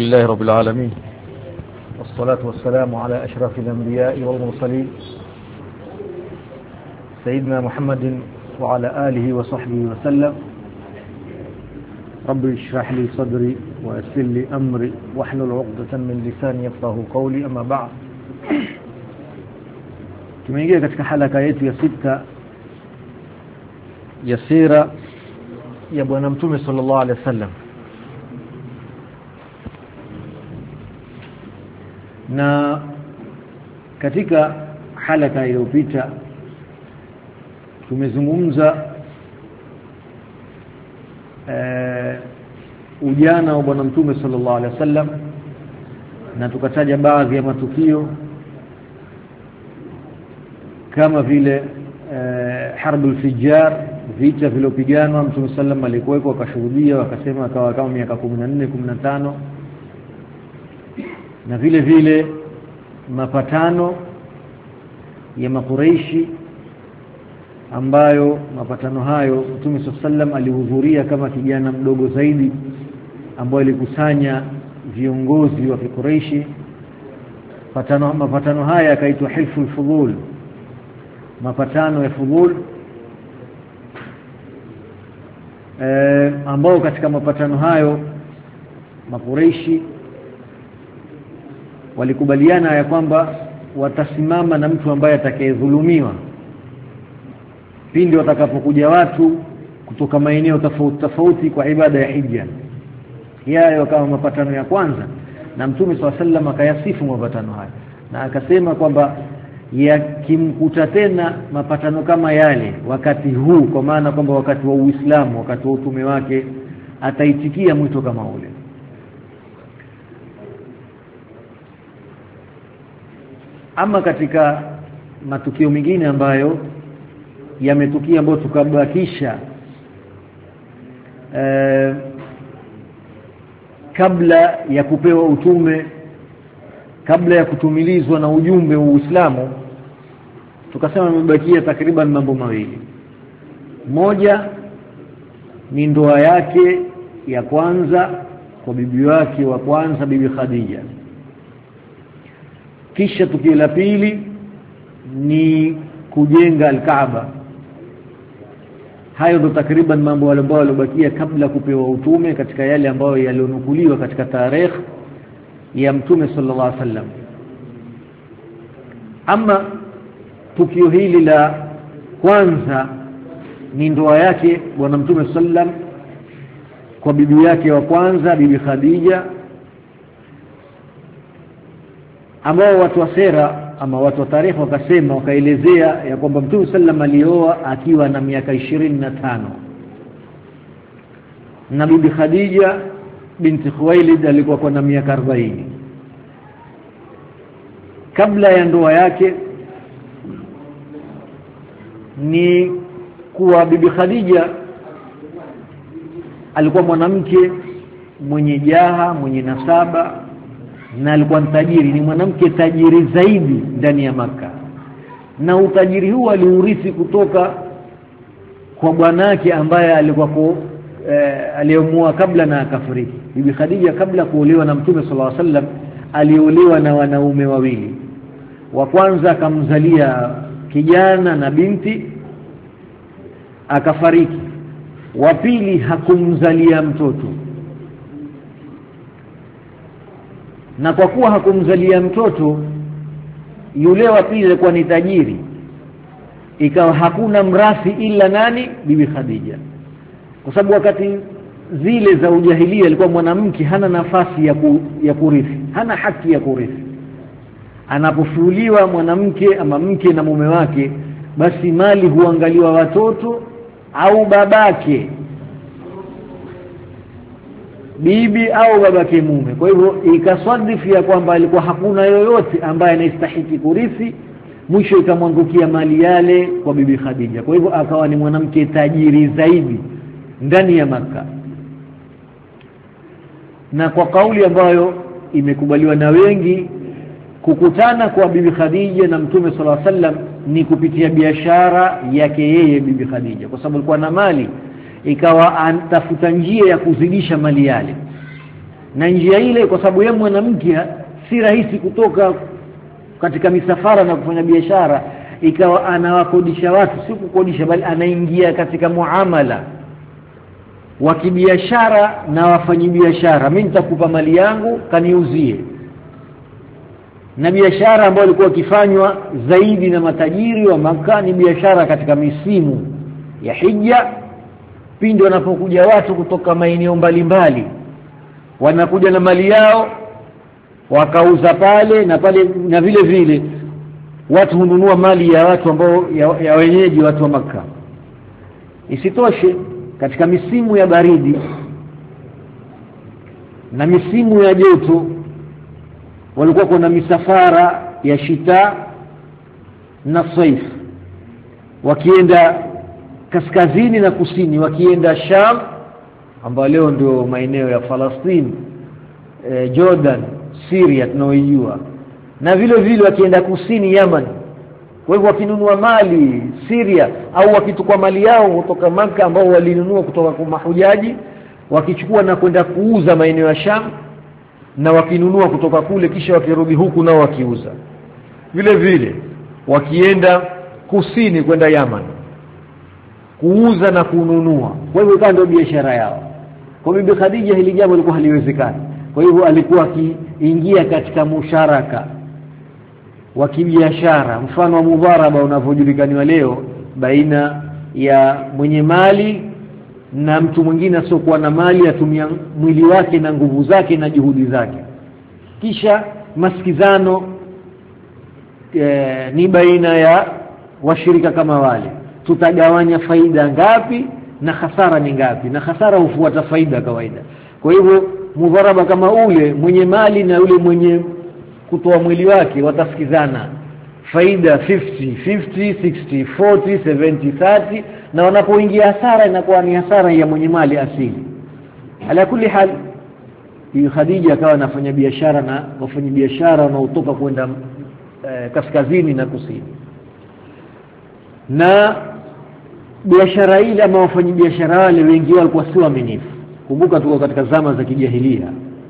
لله رب العالمين، والصلاة والسلام على أشرف الأنبياء والمرسلين سيدنا محمد وعلى آله وصحبه وسلم. رب اشرح لي صدري ويسر لي أمري واحلل عقدة من لساني يفقهوا قولي. أما بعد، tumeingia katika halaka yetu ya 6 ya sira ya bwana mtume sallallahu alaihi wasallam, na katika halaka iliyopita tumezungumza ujana wa bwana mtume sallallahu alaihi wasallam, na tukataja baadhi ya matukio kama vile harbul fijar, vita vilivyopiganwa mtume sallam alikuweko akashuhudia, wakasema akawa kama miaka 14 15, na vile vile mapatano ya makureishi ambayo mapatano hayo mtume sallam alihudhuria kama kijana mdogo zaidi, ambayo ilikusanya viongozi wa Quraishi. Mapatano haya yakaitwa hilful fudul, mapatano ya fudul, ambao katika mapatano hayo makureishi walikubaliana ya kwamba watasimama na mtu ambaye atakayedhulumiwa pindi watakapokuja watu kutoka maeneo tofauti tofauti kwa ibada ya hija. Hayo kama mapatano ya kwanza, na mtume SAW akayasifu mapatano haya na akasema kwamba yakimkuta tena mapatano kama yale wakati huu, kwa maana kwamba wakati wa Uislamu, wakati wa utume wake, ataitikia mwito kama ule. Ama katika matukio mengine ambayo yametukia, ambayo tukabakisha kabla ya kupewa utume, kabla ya kutumilizwa na ujumbe wa Uislamu, tukasema imebakia takriban mambo mawili. Moja ni ndoa yake ya kwanza kwa bibi wake wa kwanza, bibi Khadija. Kisha tukio la pili ni kujenga al-Kaaba. Hayo ndo takriban mambo ambayo yalobakia kabla kupewa utume, katika yale ambayo yalionukuliwa katika tarehe ya mtume sallallahu alaihi wasallam. Ama tukio hili la kwanza ni ndoa yake bwana mtume sallam kwa bibi yake wa kwanza, bibi Khadija, ambao watu wa sera ama watu wa tarehe wakasema, wakaelezea ya kwamba mtume sallam alioa akiwa na miaka 25, na bibi Khadija binti Khuwailid alikuwa na miaka 40. Kabla ya ndoa yake ni kuwa bibi Khadija alikuwa mwanamke mwenye jaha, mwenye nasaba, na alikuwa tajiri. Ni mwanamke tajiri zaidi ndani ya Makka, na utajiri huu aliurithi kutoka kwa bwanake ambaye alikuwa aliyemwoa kabla na akafariki. Bibi Khadija kabla kuolewa na mtume sallallahu alaihi wasallam aliolewa na wanaume wawili. Wa kwanza akamzalia kijana na binti, akafariki. Wa pili hakumzalia mtoto, na kwa kuwa hakumzalia mtoto, yule wa pili alikuwa ni tajiri, ikawa hakuna mrathi ila nani? Bibi Khadija. Kwa sababu wakati zile za ujahilia alikuwa mwanamke hana nafasi ya kurithi, hana haki ya kurithi. Anapofuliwa mwanamke ama mke na mume wake, basi mali huangaliwa watoto au babake, bibi au babake mume. Kwa hivyo ikaswadifu ya kwamba alikuwa hakuna yoyote ambaye anastahili kurithi. Mwisho ikamwangukia mali yale kwa bibi Khadija. Kwa hivyo akawa ni mwanamke tajiri zaidi ndani ya Makka, na kwa kauli ambayo imekubaliwa na wengi, kukutana kwa bibi Khadija na mtume sallallahu alaihi wasallam ni kupitia biashara yake yeye bibi Khadija, kwa sababu alikuwa na mali, ikawa anatafuta njia ya kuzidisha mali yale. na njia ile kwa sababu yeye mwanamke si rahisi kutoka katika misafara na kufanya biashara, ikawa anawakodisha watu, si kukodisha bali anaingia katika muamala wa kibiashara na wafanyabiashara. Mimi nitakupa mali yangu kaniuzie. Na biashara ambayo ilikuwa ikifanywa zaidi na matajiri wa Makkah ni biashara katika misimu ya Hija, pindi wanapokuja watu kutoka maeneo mbalimbali, wanakuja na mali yao wakauza pale, na vile vile watu hununua mali ya watu ambao ya wenyeji watu wa Makkah. Isitoshe katika misimu ya baridi na misimu ya joto walikuwa kuna misafara ya shita na saif, wakienda kaskazini na kusini, wakienda Sham ambao leo ndio maeneo ya Palestina, Jordan, Syria tunaoijua, na vile vile wakienda kusini Yemen. Kwa hivyo wakinunua mali Syria au wakitukua mali yao kutoka Makkah ambao walinunua kutoka kwa mahujaji, wakichukua na kwenda kuuza maeneo ya Sham, na wakinunua kutoka kule kisha wakirudi huku nao wakiuza. Vile vile wakienda kusini kwenda Yemen kuuza na kununua. Kwa hivyo ndio biashara yao. Kwa Bibi Khadija hili jambo lilikuwa haliwezekani. Kwa hivyo alikuwa akiingia katika musharaka wa kibiashara, mfano wa mudharaba unavyojulikaniwa leo baina ya mwenye mali na mtu mwingine asiokuwa na mali, atumia mwili wake na nguvu zake na juhudi zake. Kisha masikizano ni baina ya washirika kama wale, tutagawanya faida ngapi na hasara ni ngapi, na hasara hufuata faida kawaida. Kwa hivyo mudharaba kama ule, mwenye mali na yule mwenye kutoa mwili wake watasikizana faida 50-50, 60-40, 70-30, na wanapoingia hasara inakuwa ni hasara ya mwenye mali asili. Ala kulli hal, Bibi Khadija akawa anafanya biashara na wafanya biashara wanaotoka kwenda kaskazini na kusini. Na biashara ile ama wafanya biashara wale wengi walikuwa si waaminifu. Kumbuka tuko katika zama za kijahilia.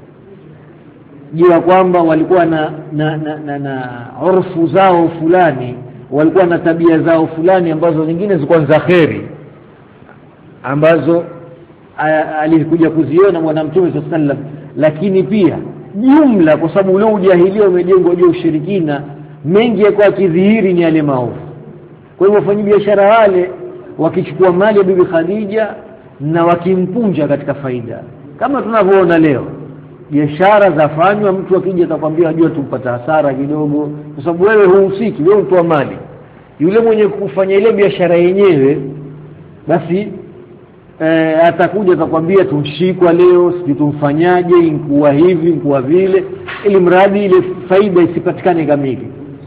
Jua kwamba walikuwa na urfu zao fulani, walikuwa na tabia zao fulani ambazo zingine zilikuwa za kheri, ambazo alikuja kuziona Bwana Mtume sallallahu alaihi wasallam. Lakini pia jumla, kwa sababu ule ujahilia umejengwa juu ushirikina, mengi yako kidhihiri ni yale maovu. Kwa hivyo wafanyabiashara wale wakichukua mali ya Bibi Khadija na wakimpunja katika faida, kama tunavyoona leo biashara zafanywa, mtu akija atakwambia ajua tumpata hasara kidogo, kwa sababu wewe huhusiki, wewe utoa mali. Yule mwenye kufanya ile biashara yenyewe basi atakuja atakwambia tumshikwa leo, sisi tumfanyaje, inkuwa hivi inkuwa vile, ili mradi ile faida isipatikane kamili.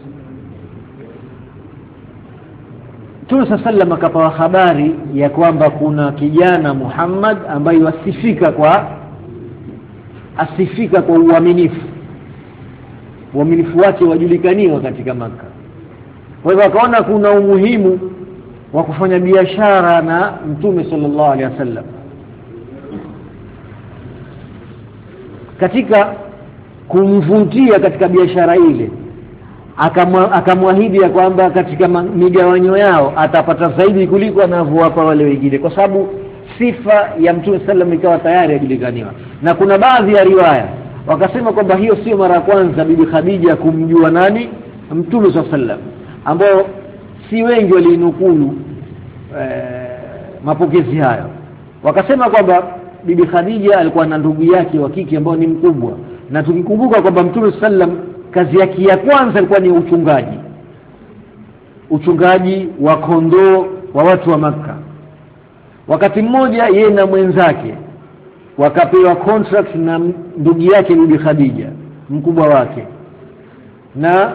Mtume sallallahu akapewa habari ya kwamba kuna kijana Muhammad ambaye asifika kwa uaminifu wake wajulikaniwa katika Makkah. Kwa hivyo akaona kuna umuhimu wa kufanya biashara na Mtume sallallahu alaihi wasallam. Katika kumvutia katika biashara ile, akamwahidi ya kwamba katika migawanyo yao atapata zaidi kuliko anavyowapa wale wengine, kwa sababu sifa ya Mtume sallam ikawa tayari yajulikaniwa. Na kuna baadhi ya riwaya wakasema kwamba hiyo sio mara ya kwanza Bibi Khadija kumjua nani Mtume sallam, ambao si wengi walinukulu mapokezi hayo. Wakasema kwamba Bibi Khadija alikuwa na ndugu yake wa kike ambao ni mkubwa, na tukikumbuka kwamba Mtume sallam kazi yake ya kwanza ilikuwa ni uchungaji wa kondoo wa watu wa Makkah. Wakati mmoja yeye na mwenzake wakapewa contract na ndugu yake Bibi Khadija, mkubwa wake, na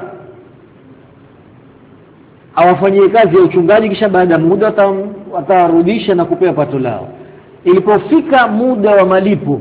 awafanyie kazi ya uchungaji, kisha baada ya muda watarudisha na kupewa pato lao. Ilipofika muda wa malipo,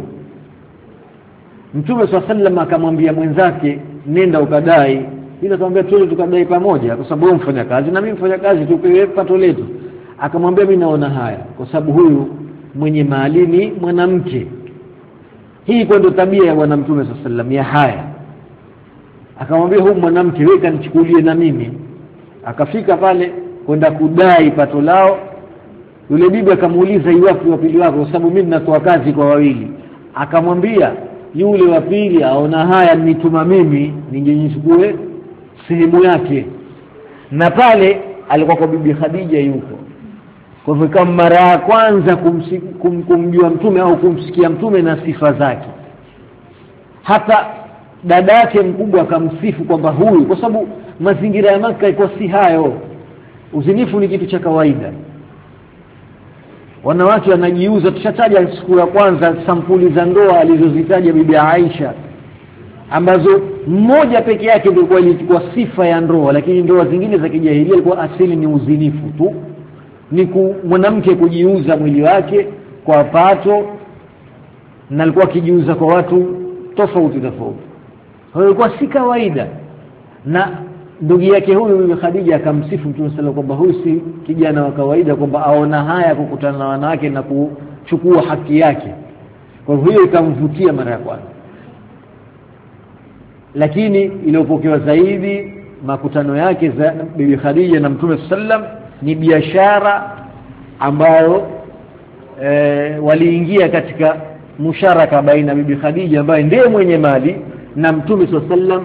Mtume sallallahu akamwambia mwenzake, nenda ukadai. Bila akamwambia tuende tukadai pamoja, kwa sababu wewe mfanya kazi na mimi mfanya kazi, tupewe pato letu. Akamwambia mimi naona haya, kwa sababu huyu mwenye mali ni mwanamke, Hii ndio tabia ya bwana Mtume sallallahu ya haya. Akamwambia huyu mwanamke, weka nichukulie na mimi. Akafika pale kwenda kudai pato lao. Yule bibi akamuuliza iwapi wa pili wako, kwa sababu mimi natoa kazi kwa wawili. Akamwambia yule wa pili aona haya nituma mimi ningejichukue sehemu yake. Na pale alikuwa kwa bibi Khadija yuko. Kwa hivyo kama mara ya kwanza kumjua Mtume au kumsikia Mtume na sifa zake. Hata dada yake mkubwa akamsifu kwamba huyu, kwa sababu mazingira ya Makka iko si hayo. Uzinifu ni kitu cha kawaida. Wanawake wanajiuza. Tushataja siku ya kwanza sampuli za ndoa alizozitaja bibi Aisha, ambazo mmoja peke yake ndio ilikuwa sifa ya ndoa, lakini ndoa zingine za kijahilia ilikuwa asili ni uzinifu tu. Ni mwanamke kujiuza mwili wake kwa pato, na alikuwa akijiuza kwa watu tofauti. Hiyo ilikuwa si kawaida. Na ndugu yake huyu bibi Khadija akamsifu Mtume sallallahu kwamba huyu si kijana wa kawaida, kwamba aona haya kukutana na wanawake na kuchukua haki yake. Kwa hiyo ikamvutia mara ya kwanza. Lakini iliyopokewa zaidi makutano yake za bibi Khadija na Mtume sallallahu ni biashara ambayo waliingia katika musharaka baina bibi Khadija ambaye ndiye mwenye mali na Mtume sallallahu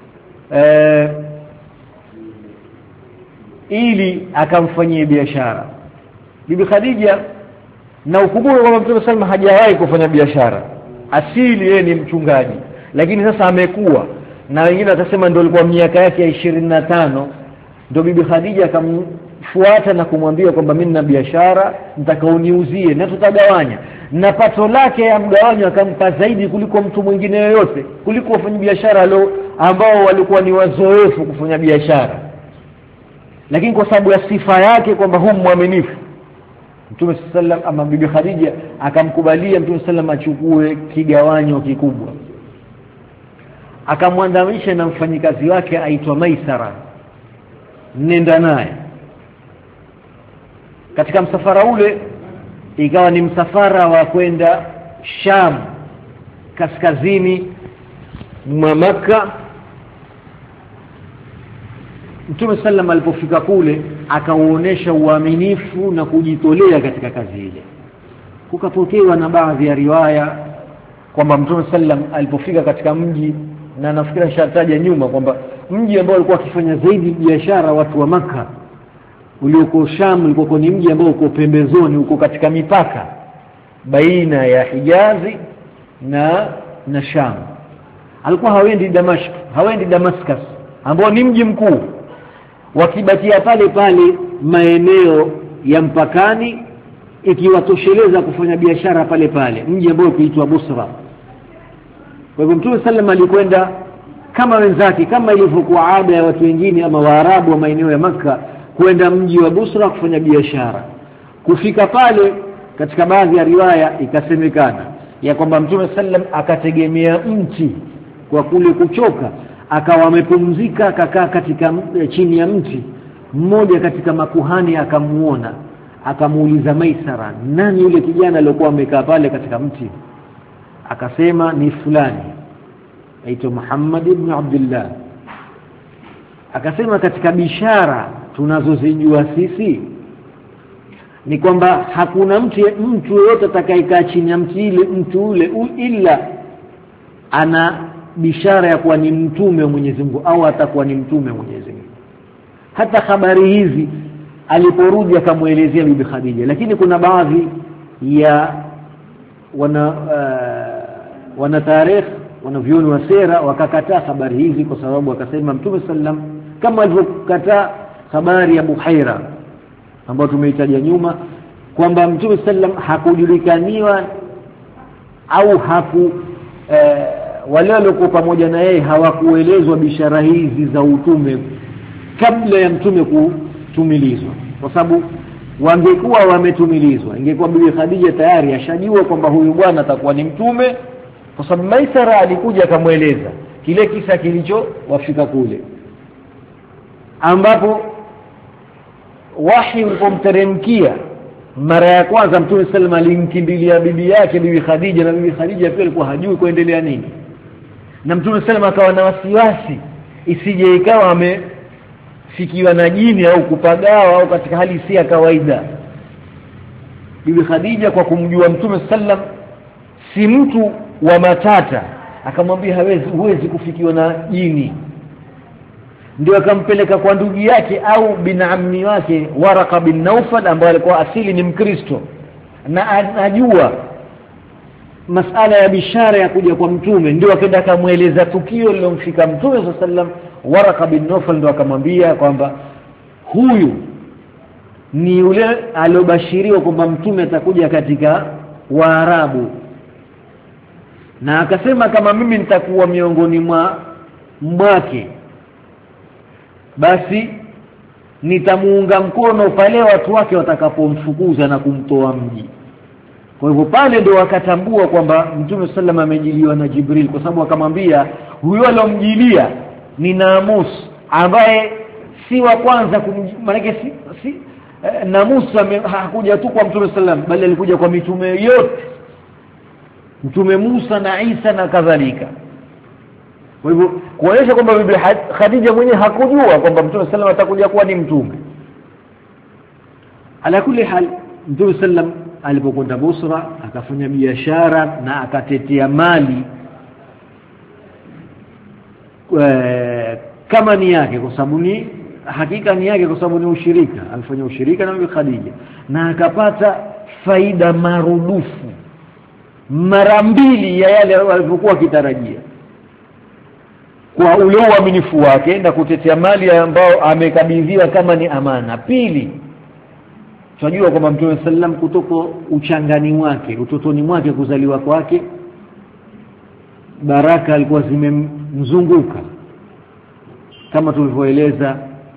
ili akamfanyia biashara. Bibi Khadija na ukumbuke kwamba Mtume sallallahu hajawahi kufanya biashara. Asili yeye ni mchungaji, lakini sasa amekuwa, na wengine watasema ndio ilikuwa miaka yake ya 25 ndio bibi Khadija akamfuata na kumwambia kwamba mimi nina biashara nitakaoniuzie na tutagawanya, na pato lake ya mgawanyo akampa zaidi kuliko mtu mwingine yoyote, kuliko wafanya biashara ambao walikuwa ni wazoefu kufanya biashara. Lakini kwa sababu ya sifa yake kwamba huyu mwaminifu, Mtume sallam ama bibi Khadija akamkubalia Mtume sallam achukue kigawanyo kikubwa. Akamwandamisha na mfanyikazi wake aitwa Maisara, nenda naye katika msafara ule. Ikawa ni msafara wa kwenda Sham, kaskazini mwa Makka. Mtume sallam alipofika kule akaonesha uaminifu na kujitolea katika kazi ile. Kukapokewa na baadhi ya riwaya kwamba Mtume sallam alipofika katika mji, na nafikiri shataja nyuma kwamba mji ambao alikuwa akifanya zaidi biashara watu wa Makka ulioko Sham, ulikuwa ni mji ambao uko pembezoni, uko katika mipaka baina ya Hijazi na Sham. Alikuwa hawendi Damascus, hawendi Damascus ambao ni mji mkuu, wakibakia pale pale maeneo ya mpakani, ikiwatosheleza kufanya biashara pale pale, mji ambao ukiitwa Busra. Kwa hivyo Mtume sallam alikwenda kama wenzake, kama ilivyokuwa ada ya watu wengine ama Waarabu wa maeneo ya Makka, kwenda mji wa Busra kufanya biashara. Kufika pale, katika baadhi ya riwaya ikasemekana ya kwamba Mtume sallam akategemea mti kwa kule kuchoka, akawa amepumzika, akakaa katika chini ya mti. Mmoja katika makuhani akamuona, akamuuliza Maisara, nani yule kijana aliyokuwa amekaa pale katika mti? Akasema ni fulani aitwa Muhammad ibn Abdullah. Akasema katika bishara tunazozijua sisi ni kwamba hakuna mtu yote atakayekaa chini ya mti mtu ule ila ana bishara ya kuwa ni mtume wa Mwenyezi Mungu au atakuwa ni mtume wa Mwenyezi Mungu. Hata habari hizi aliporudi akamuelezea bibi Khadija, lakini kuna baadhi ya wana tarikh, wanavyoni wa sera wakakataa habari hizi, kwa sababu akasema Mtume sallam kama alivyokataa habari ya Buhaira ambayo tumeitaja nyuma kwamba Mtume sallam hakujulikaniwa au wale waliokuwa pamoja na yeye hawakuelezwa bishara hizi za utume kabla ya mtume kutumilizwa, kwa sababu wangekuwa wametumilizwa ingekuwa bibi Khadija tayari ashajua kwamba huyu bwana atakuwa ni mtume, kwa sababu Maisara alikuja akamweleza kile kisa kilichowafika kule, ambapo wahi ulipomteremkia mara ya kwanza Mtume sallam alimkimbilia bibi yake Bibi Khadija, na Bibi Khadija pia alikuwa hajui kuendelea nini, na Mtume sallam akawa na wasiwasi isije ikawa amefikiwa na jini au kupagawa au katika hali si ya kawaida. Bibi Khadija kwa kumjua Mtume sallam si mtu wa matata, akamwambia huwezi kufikiwa na jini. Ndio akampeleka kwa ndugu yake au binammi wake Waraka bin Naufal ambaye alikuwa asili ni Mkristo na anajua masala ya bishara ya kuja kwa Mtume. Ndio akaenda akamueleza tukio lilomfika Mtume sallam. Waraka bin Naufal ndio akamwambia kwamba huyu ni yule aliyobashiriwa kwamba Mtume atakuja katika Waarabu, na akasema kama mimi nitakuwa miongoni mwake basi nitamuunga mkono pale watu wake watakapomfukuza na kumtoa mji. Kwa hivyo pale ndio wakatambua kwamba Mtume sallam amejiliwa na Jibril, kwa sababu akamwambia huyo alomjilia ni Namus ambaye si wa kwanza maana si Namus hakuja tu kwa Mtume sallam bali alikuja kwa mitume yote, Mtume Musa na Isa na kadhalika. Kwa hivyo kuonyesha kwamba Bibi Khadija mwenyewe hakujua kwamba Mtume sallam atakuja kuwa ni mtume. Ala kulli hal, Mtume sallam alipokwenda Busra akafanya biashara na akatetea mali kama ni yake, kwa sababu ni hakika ni yake, kwa sababu ni ushirika. Alifanya ushirika na Bibi Khadija na akapata faida marudufu mara mbili ya yale alivyokuwa kitarajia kwa ule uaminifu wake na kutetea mali ambao amekabidhiwa kama ni amana. Pili, tunajua kwamba Mtume sallam kutoka uchangani wake, utotoni mwake, kuzaliwa kwake, baraka alikuwa zimemzunguka kama tulivyoeleza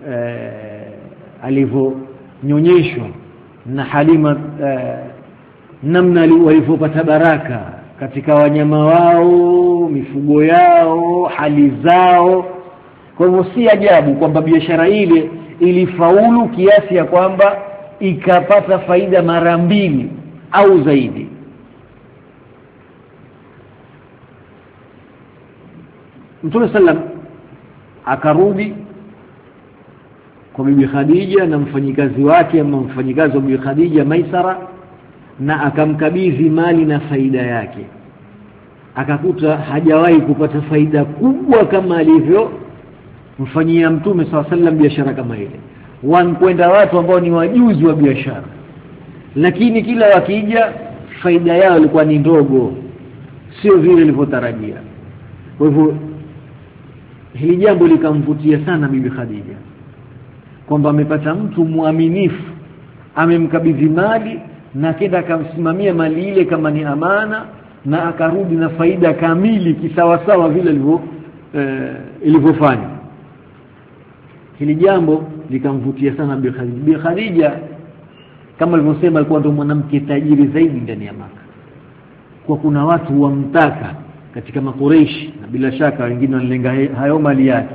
alivyonyonyeshwa na Halima, namna walivyopata baraka katika wanyama wao, mifugo yao, hali zao. Kwa hivyo si ajabu kwamba biashara ile ilifaulu kiasi ya kwamba ikapata faida mara mbili au zaidi. Mtume sallam akarudi kwa Bibi Khadija na mfanyikazi wake ama mfanyikazi wa Bibi Khadija Maisara, na akamkabidhi mali na faida yake. Akakuta hajawahi kupata faida kubwa kama alivyo mfanyia Mtume sallam biashara kama ile. Wanakwenda watu ambao ni wajuzi wa biashara, lakini kila wakija faida yao ilikuwa ni ndogo, sio vile ilivyotarajia. Kwa hivyo hili jambo likamvutia sana Bibi Khadija kwamba amepata mtu muaminifu, amemkabidhi mali na kenda akamsimamia mali ile kama ni amana, na akarudi na faida kamili kisawasawa vile ilivyofanya. Hili jambo likamvutia sana Bibi Khadija. Bibi Khadija kama alivyosema alikuwa ndo mwanamke tajiri zaidi ndani ya Maka, kwa kuna watu wamtaka katika Makureishi, na bila shaka wengine wanalenga hayo mali yake.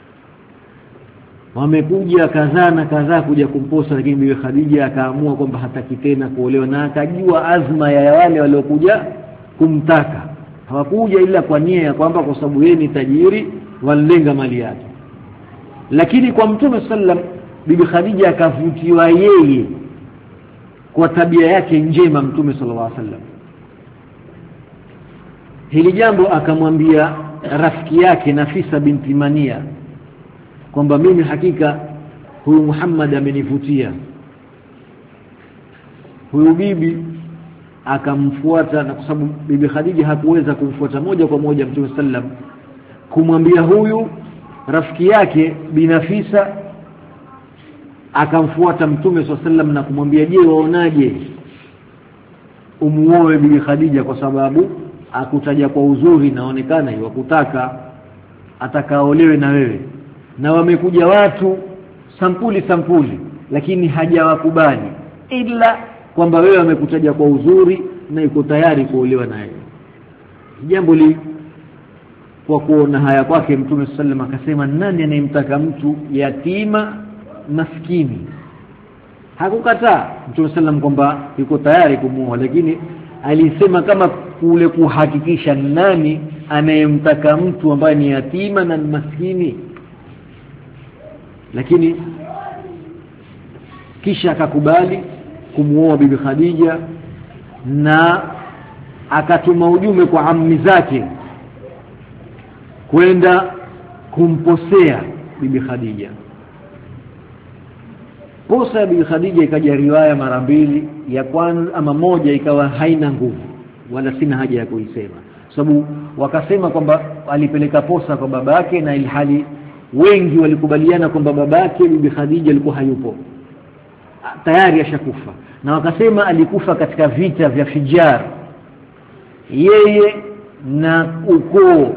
Wamekuja kadhaa kuja kumposa, lakini Bibi Khadija akaamua kwamba hataki tena kuolewa, na akajua azma ya wale waliokuja kumtaka. Hawakuja ila kwa nia ya kwamba kwa sababu yeye ni tajiri wanalenga mali yake. Lakini kwa Mtume sallam Bibi Khadija akavutiwa yeye kwa tabia yake njema Mtume sallallahu alaihi wasallam. Hili jambo akamwambia rafiki yake Nafisa binti Mania kwamba mimi hakika huyu Muhammad amenivutia. Huyu bibi akamfuata, na kwa sababu Bibi Khadija hakuweza kumfuata moja kwa moja Mtume sallam, kumwambia huyu rafiki yake Binafisa akamfuata Mtume sallam na kumwambia, je, waonaje umuoe Bibi Khadija, kwa sababu akutaja kwa uzuri, naonekana yakutaka atakaolewe na wewe, na wamekuja watu sampuli lakini hajawakubali ila kwamba wewe amekutaja kwa uzuri na yuko tayari kuolewa naye. Jambo kwa kuona haya kwake Mtume sallam akasema, nani anayemtaka mtu yatima maskini? Hakukataa Mtume sallam kwamba yuko tayari kumuoa, lakini alisema kama kule kuhakikisha nani anayemtaka mtu ambaye ni yatima na maskini. Lakini kisha akakubali kumuoa bibi Khadija na akatuma ujumbe kwa ammi zake kwenda kumposea bibi Khadija. Posa ya bibi Khadija ikaja riwaya mara mbili, ya kwanza ama moja ikawa haina nguvu wala sina haja ya kuisema, sababu wakasema kwamba alipeleka posa kwa babake, na ilhali wengi walikubaliana kwamba babake bibi Khadija alikuwa hayupo, tayari ashakufa, na wakasema alikufa katika vita vya Fijar. Yeye na ukoo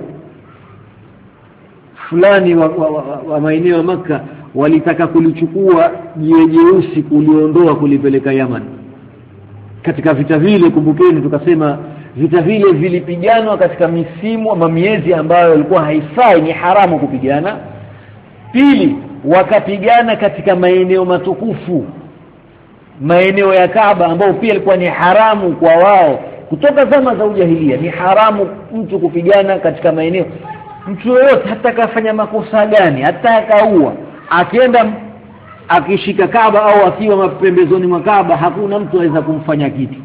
fulani wa maeneo ya Makka walitaka kulichukua jiwe jeusi kuliondoa kulipeleka Yaman. Katika vita vile, kumbukeni tukasema vita vile vilipiganwa katika misimu ama miezi ambayo ilikuwa haifai, ni haramu kupigana. Pili, wakapigana katika maeneo matukufu, maeneo ya Kaaba ambao pia ilikuwa ni haramu kwa wao. Kutoka zama za ujahilia ni haramu mtu kupigana katika maeneo. Mtu yoyote hata kafanya makosa gani, hata akaua, akienda akishika Kaaba au akiwa mapembezoni mwa Kaaba, hakuna mtu aweza kumfanya kitu.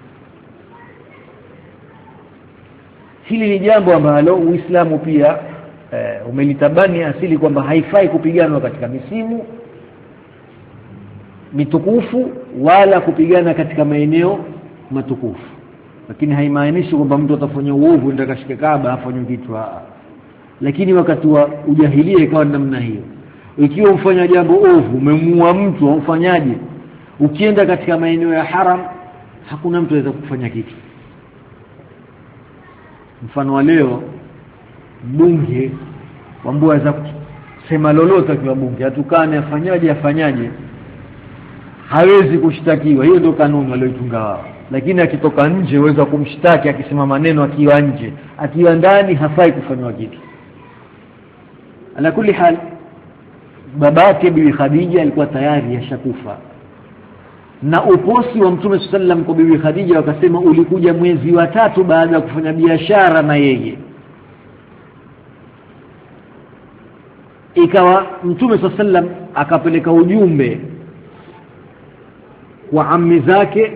Hili ni jambo ambalo Uislamu pia umelitabani asili kwamba haifai kupiganwa katika misimu mitukufu wala kupigana katika maeneo matukufu. Lakini haimaanishi kwamba mtu atafanya uovu ndio akashika Kaaba afanye kitu. Lakini wakati wa ujahilia ikawa namna hiyo. Ikiwa mfanya jambo ovu, umemuua mtu, umfanyaje? Ukienda katika maeneo ya haram, hakuna mtu anaweza kufanya kitu. Mfano wa leo, bunge wambua za kusema lolote kwa bunge, atukane afanyaje, hawezi kushtakiwa. Hiyo ndio kanuni walioitunga wao. Lakini akitoka nje uweza kumshtaki akisema maneno akiwa nje, akiwa ndani hafai kufanywa kitu. Ala kulli hal, babake bibi Khadija alikuwa tayari ashakufa, na uposi wa Mtume sallam kwa bibi Khadija wakasema ulikuja mwezi wa 3 baada ya kufanya biashara na yeye. Ikawa Mtume sallam akapeleka ujumbe kwa ammi zake,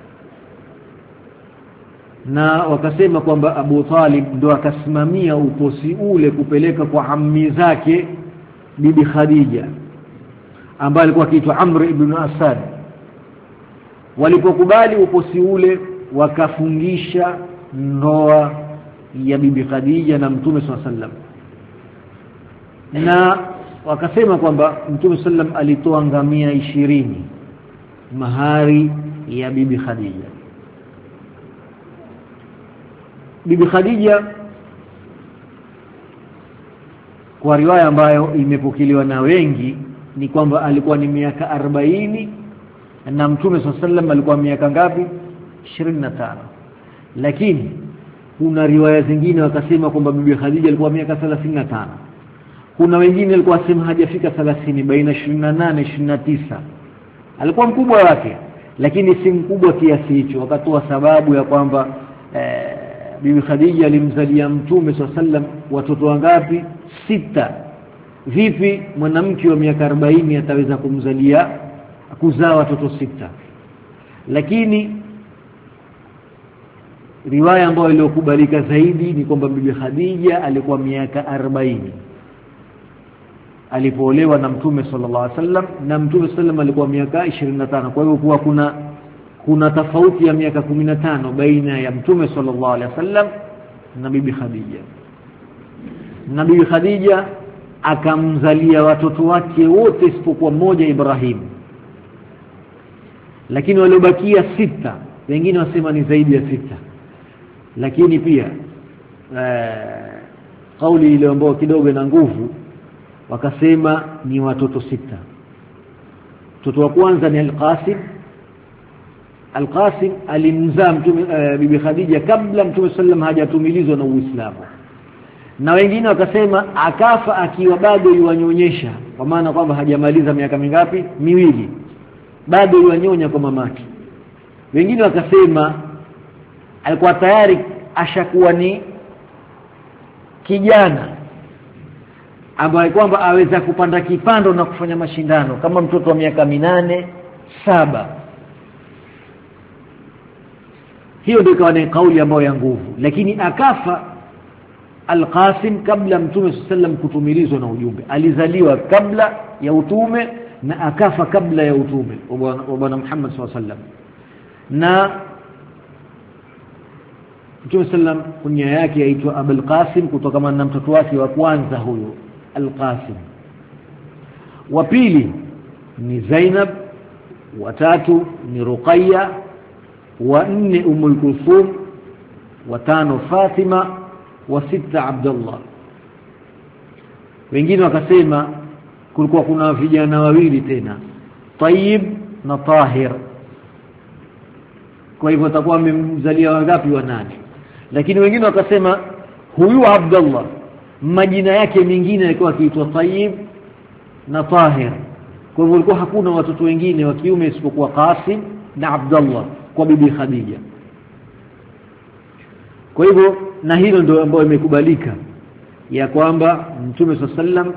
na wakasema kwamba Abu Talib ndo akasimamia uposi ule kupeleka kwa ammi zake bibi Khadija, ambaye alikuwa akiitwa Amr ibn Asad. Walipokubali uposi ule, wakafungisha ndoa ya bibi Khadija na Mtume sallam, na wakasema kwamba Mtume sallam alitoa ngamia 20 mahari ya bibi Khadija. Bibi Khadija, kwa riwaya ambayo imepokelewa na wengi, ni kwamba alikuwa ni miaka 40 na Mtume sallam alikuwa miaka ngapi? 25. Lakini kuna riwaya zingine wakasema kwamba bibi Khadija alikuwa miaka 35. Kuna wengine walikuwa wasema hajafika 30, baina 28 29. Alikuwa mkubwa wake, lakini si mkubwa kiasi hicho. Wakatoa sababu ya kwamba bibi Khadija alimzalia Mtume sallam watoto wangapi? 6. Vipi mwanamke wa miaka 40 ataweza kuzaa watoto 6? Lakini riwaya ambayo iliyokubalika zaidi ni kwamba bibi Khadija alikuwa miaka 40 alipoolewa na Mtume sallallahu alaihi wasallam, na Mtume sallam alikuwa miaka 25. Kwa hivyo kuna tofauti ya miaka 15 baina ya Mtume sallallahu alaihi wasallam na bibi Khadija. Na bibi Khadija akamzalia watoto wake wote isipokuwa mmoja, Ibrahim. Lakini waliobakia 6, wengine wasema ni zaidi ya 6. Lakini pia kauli ile ambayo kidogo na nguvu, wakasema ni watoto 6. Mtoto wa kwanza ni Al-Qasim. Al-Qasim alimzaa bibi Khadija kabla Mtume sallam hajatumilizwa na Uislamu. Na wengine wakasema akafa akiwa bado yuanyonyesha, kwa maana kwamba hajamaliza miaka mingapi? 2. bado yuanyonya kwa mamake. Wengine wakasema alikuwa tayari ashakuwa ni kijana ambaye kwamba aweza kupanda kipando na kufanya mashindano kama mtoto wa miaka 8 7. Hiyo ndio ikawa ni kauli ambayo ya nguvu, lakini akafa Al-Qasim kabla Mtume sallam kutumilizwa na ujumbe. Alizaliwa kabla ya utume na akafa kabla ya utume wa Bwana Muhammad sallam. Na Mtume sallam kunya yake aitwa Abul Qasim kutokana na mtoto wake wa kwanza huyo Al-Qasim. Wa pili ni Zainab, wa tatu ni Ruqayya, wa nne Ummul Kulthum, wa tano Fatima, wa sita Abdullah. Wengine wakasema kulikuwa kuna vijana wawili tena, Tayyib na Tahir. Kwa hivyo atakuwa amemzalia wangapi? Wa 8. Lakini wengine wakasema huyu Abdullah majina yake mengine yalikuwa akiitwa Tayyib na Tahir. Kwa hivyo kulikuwa hakuna watoto wengine wa kiume isipokuwa Qasim na Abdullah kwa bibi Khadija. Kwa hivyo na hilo ndio ambalo imekubalika ya kwamba Mtume sallam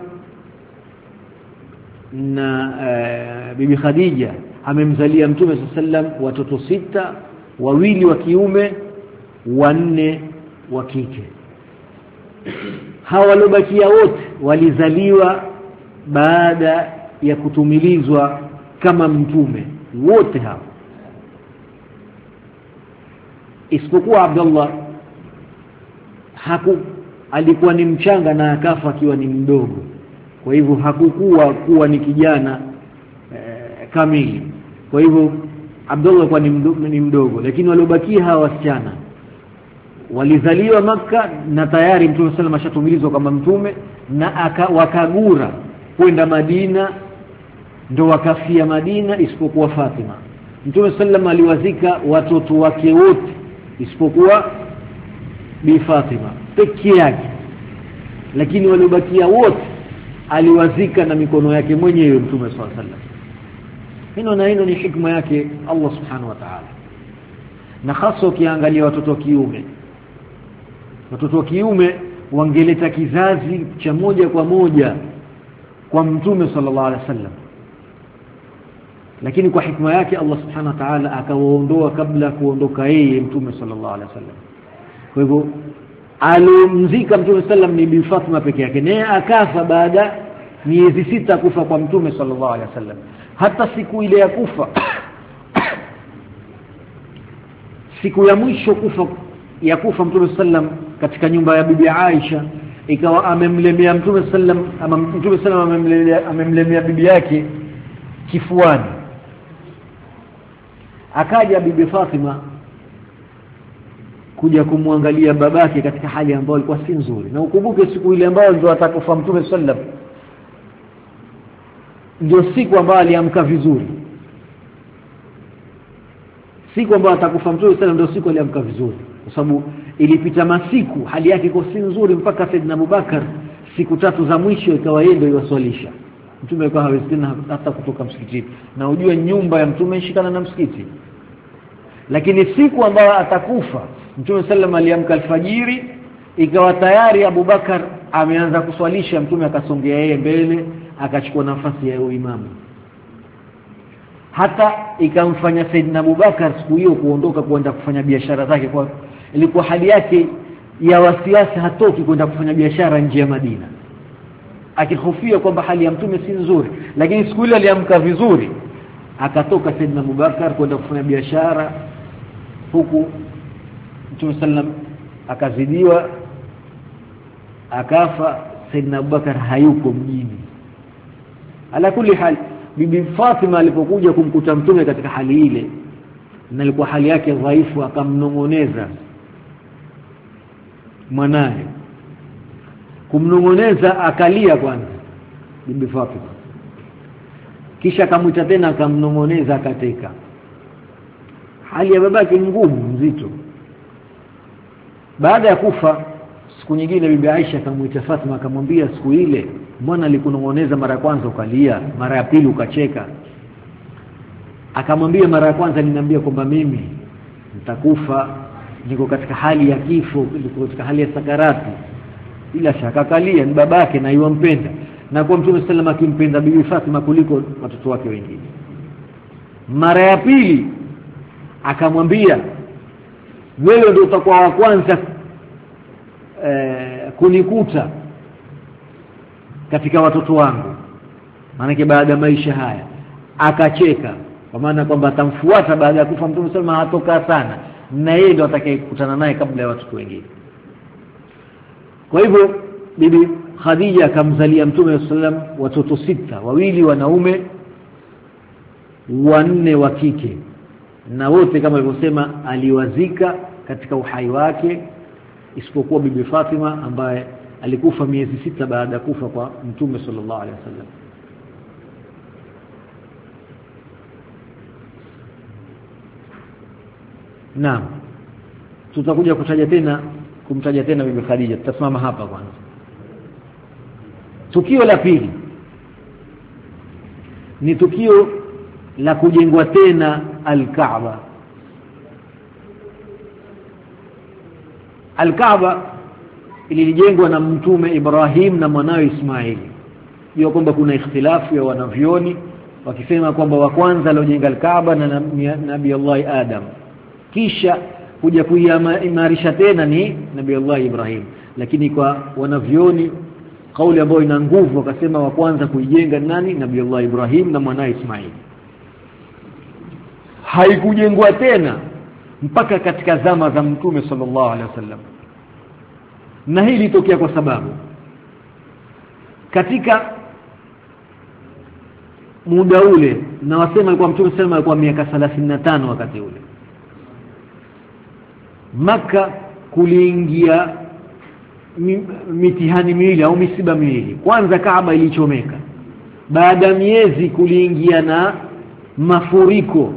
na bibi Khadija amemzalia Mtume sallam watoto 6, 2 wa kiume, 4 wa kike. Hawa waliobakia wote walizaliwa baada ya kutumilizwa kama mtume, wote hao isipokuwa Abdullah. Alikuwa ni mchanga na akafa akiwa ni mdogo, kwa hivyo hakukuwa kuwa ni kijana kamili. Kwa hivyo Abdullah kwa ni mdogo, lakini waliobakia hawa wasichana walizaliwa Makka na tayari Mtume sallallahu ashatumilizwa kama mtume na wakagura kwenda Madina, ndo wakafia Madina isipokuwa Fatima. Mtume sallallahu aliwazika watoto wake wote isipokuwa Bi Fatima pekee yake, lakini waliobakia wote aliwazika na mikono yake mwenyewe Mtume sallallahu alaihi wasallam. Hino ni hikma yake Allah subhanahu wa ta'ala. Na hasa ukiangalia watoto wa kiume wangeleta kizazi cha moja kwa moja kwa Mtume sallallahu alaihi wasallam, lakini kwa hikma yake Allah subhanahu wa ta'ala akawaondoa kabla kuondoka yeye Mtume sallallahu alaihi wasallam. Kwa hivyo alomzika Mtume sallam ni Bi Fatima peke yake, naye akafa baada miezi 6 kufa kwa Mtume sallallahu alaihi wasallam. Hata siku ile ya kufa siku ya mwisho kufa Mtume sallam katika nyumba ya bibi Aisha, ikawa amemlemea Mtume sallam amemlemea bibi yake kifuani. Akaja bibi Fatima kuja kumwangalia babake katika hali ambayo ilikuwa si nzuri. Na ukumbuke siku ile ambayo ndio atakufa Mtume sallam ndio siku ambayo aliamka vizuri. Siku ambayo atakufa Mtume sallam ndio siku aliamka vizuri, kwa sababu ilipita masiku hali yake iko si nzuri mpaka Saidina Abubakar siku 3 za mwisho ikawa yeye ndio yaswalisha. Mtume alikuwa hawezi tena hata kutoka msikitini, na ujue nyumba ya Mtume ishikana na msikiti. Lakini siku ambayo atakufa Mtume sallam aliamka alfajiri, ikawa tayari Abubakar ameanza kuswalisha. Mtume akasongea yeye mbele, akachukua nafasi ya imamu. Hata ikamfanya Saidina Abubakar siku hiyo kuondoka kwenda kufanya biashara zake, kwa ilikuwa hali yake ya wasiwasi, hatoki kwenda kufanya biashara nje ya Madina akihofia kwamba hali ya Mtume si nzuri. Lakini siku ile aliamka vizuri, akatoka Saidina Abubakar kwenda kufanya biashara, huku Mtume sallam akazidiwa akafa. Saidina Abubakar hayuko mjini. Ala kulli hal, bibi Fatima alipokuja kumkuta Mtume katika hali ile, na ilikuwa hali yake dhaifu, akamnongoneza mwanae. Kumnongoneza akalia kwanza bibi Fatima, kisha akamwita tena akamnongoneza, akateka. Hali ya babake ngumu, nzito. Baada ya kufa siku nyingine bibi Aisha akamwita Fatima akamwambia, siku ile mbona alikunongoneza mara ya kwanza ukalia, mara ya pili ukacheka? Akamwambia mara ya kwanza, aliniambia kwamba mimi nitakufa, niko katika hali ya kifo, niko katika hali ya sakarati. Bila shaka kalia ni babake na yuampenda, na kwa Mtume sallallahu alayhi wasallam akimpenda Bibi Fatima kuliko watoto wake wengine. Mara ya pili akamwambia, wewe ndio utakuwa wa kwanza kunikuta katika watoto wangu, maana baada ya maisha haya. Akacheka kwa maana kwamba atamfuata baada ya kufa Mtume sallallahu alayhi wasallam, hatoka sana na yeye ndio atakayekutana naye kabla ya watoto wengine. Kwa hivyo Bibi Khadija akamzalia Mtume sallallahu alayhi wasallam watoto 6, 2 wanaume, 4 wa kike, na wote kama alivyosema aliwazika katika uhai wake, isipokuwa Bibi Fatima ambaye alikufa miezi 6 baada ya kufa kwa Mtume sallallahu alayhi wasallam. Naam, tutakuja kumtaja tena Bibi Khadija. Tutasimama hapa kwanza. Tukio la pili ni tukio la kujengwa tena Al-Kaaba. Al-Kaaba ilijengwa na Mtume Ibrahim na mwanawe Ismail. Hiyo kwamba kuna ikhtilafu ya wanavyoni wakisema kwamba wa kwanza aliojenga Al-Kaaba na Nabii Allah Adam, kisha kuja kuimarisha tena ni Nabii Allah Ibrahim. Lakini kwa wanavyoni kauli ambayo ina nguvu wakasema wa kwanza kuijenga nani? Nabii Allah Ibrahim na mwanae Ismail. Haikujengwa tena mpaka katika zama za Mtume sallallahu alaihi wasallam, na hili litokea kwa sababu katika muda ule, na wasema alikuwa Mtume sallallahu alikuwa miaka 35 wakati ule, Makka kuliingia mitihani miwili au misiba miwili. Kwanza Kaaba ilichomeka, baada ya miezi kuliingia na mafuriko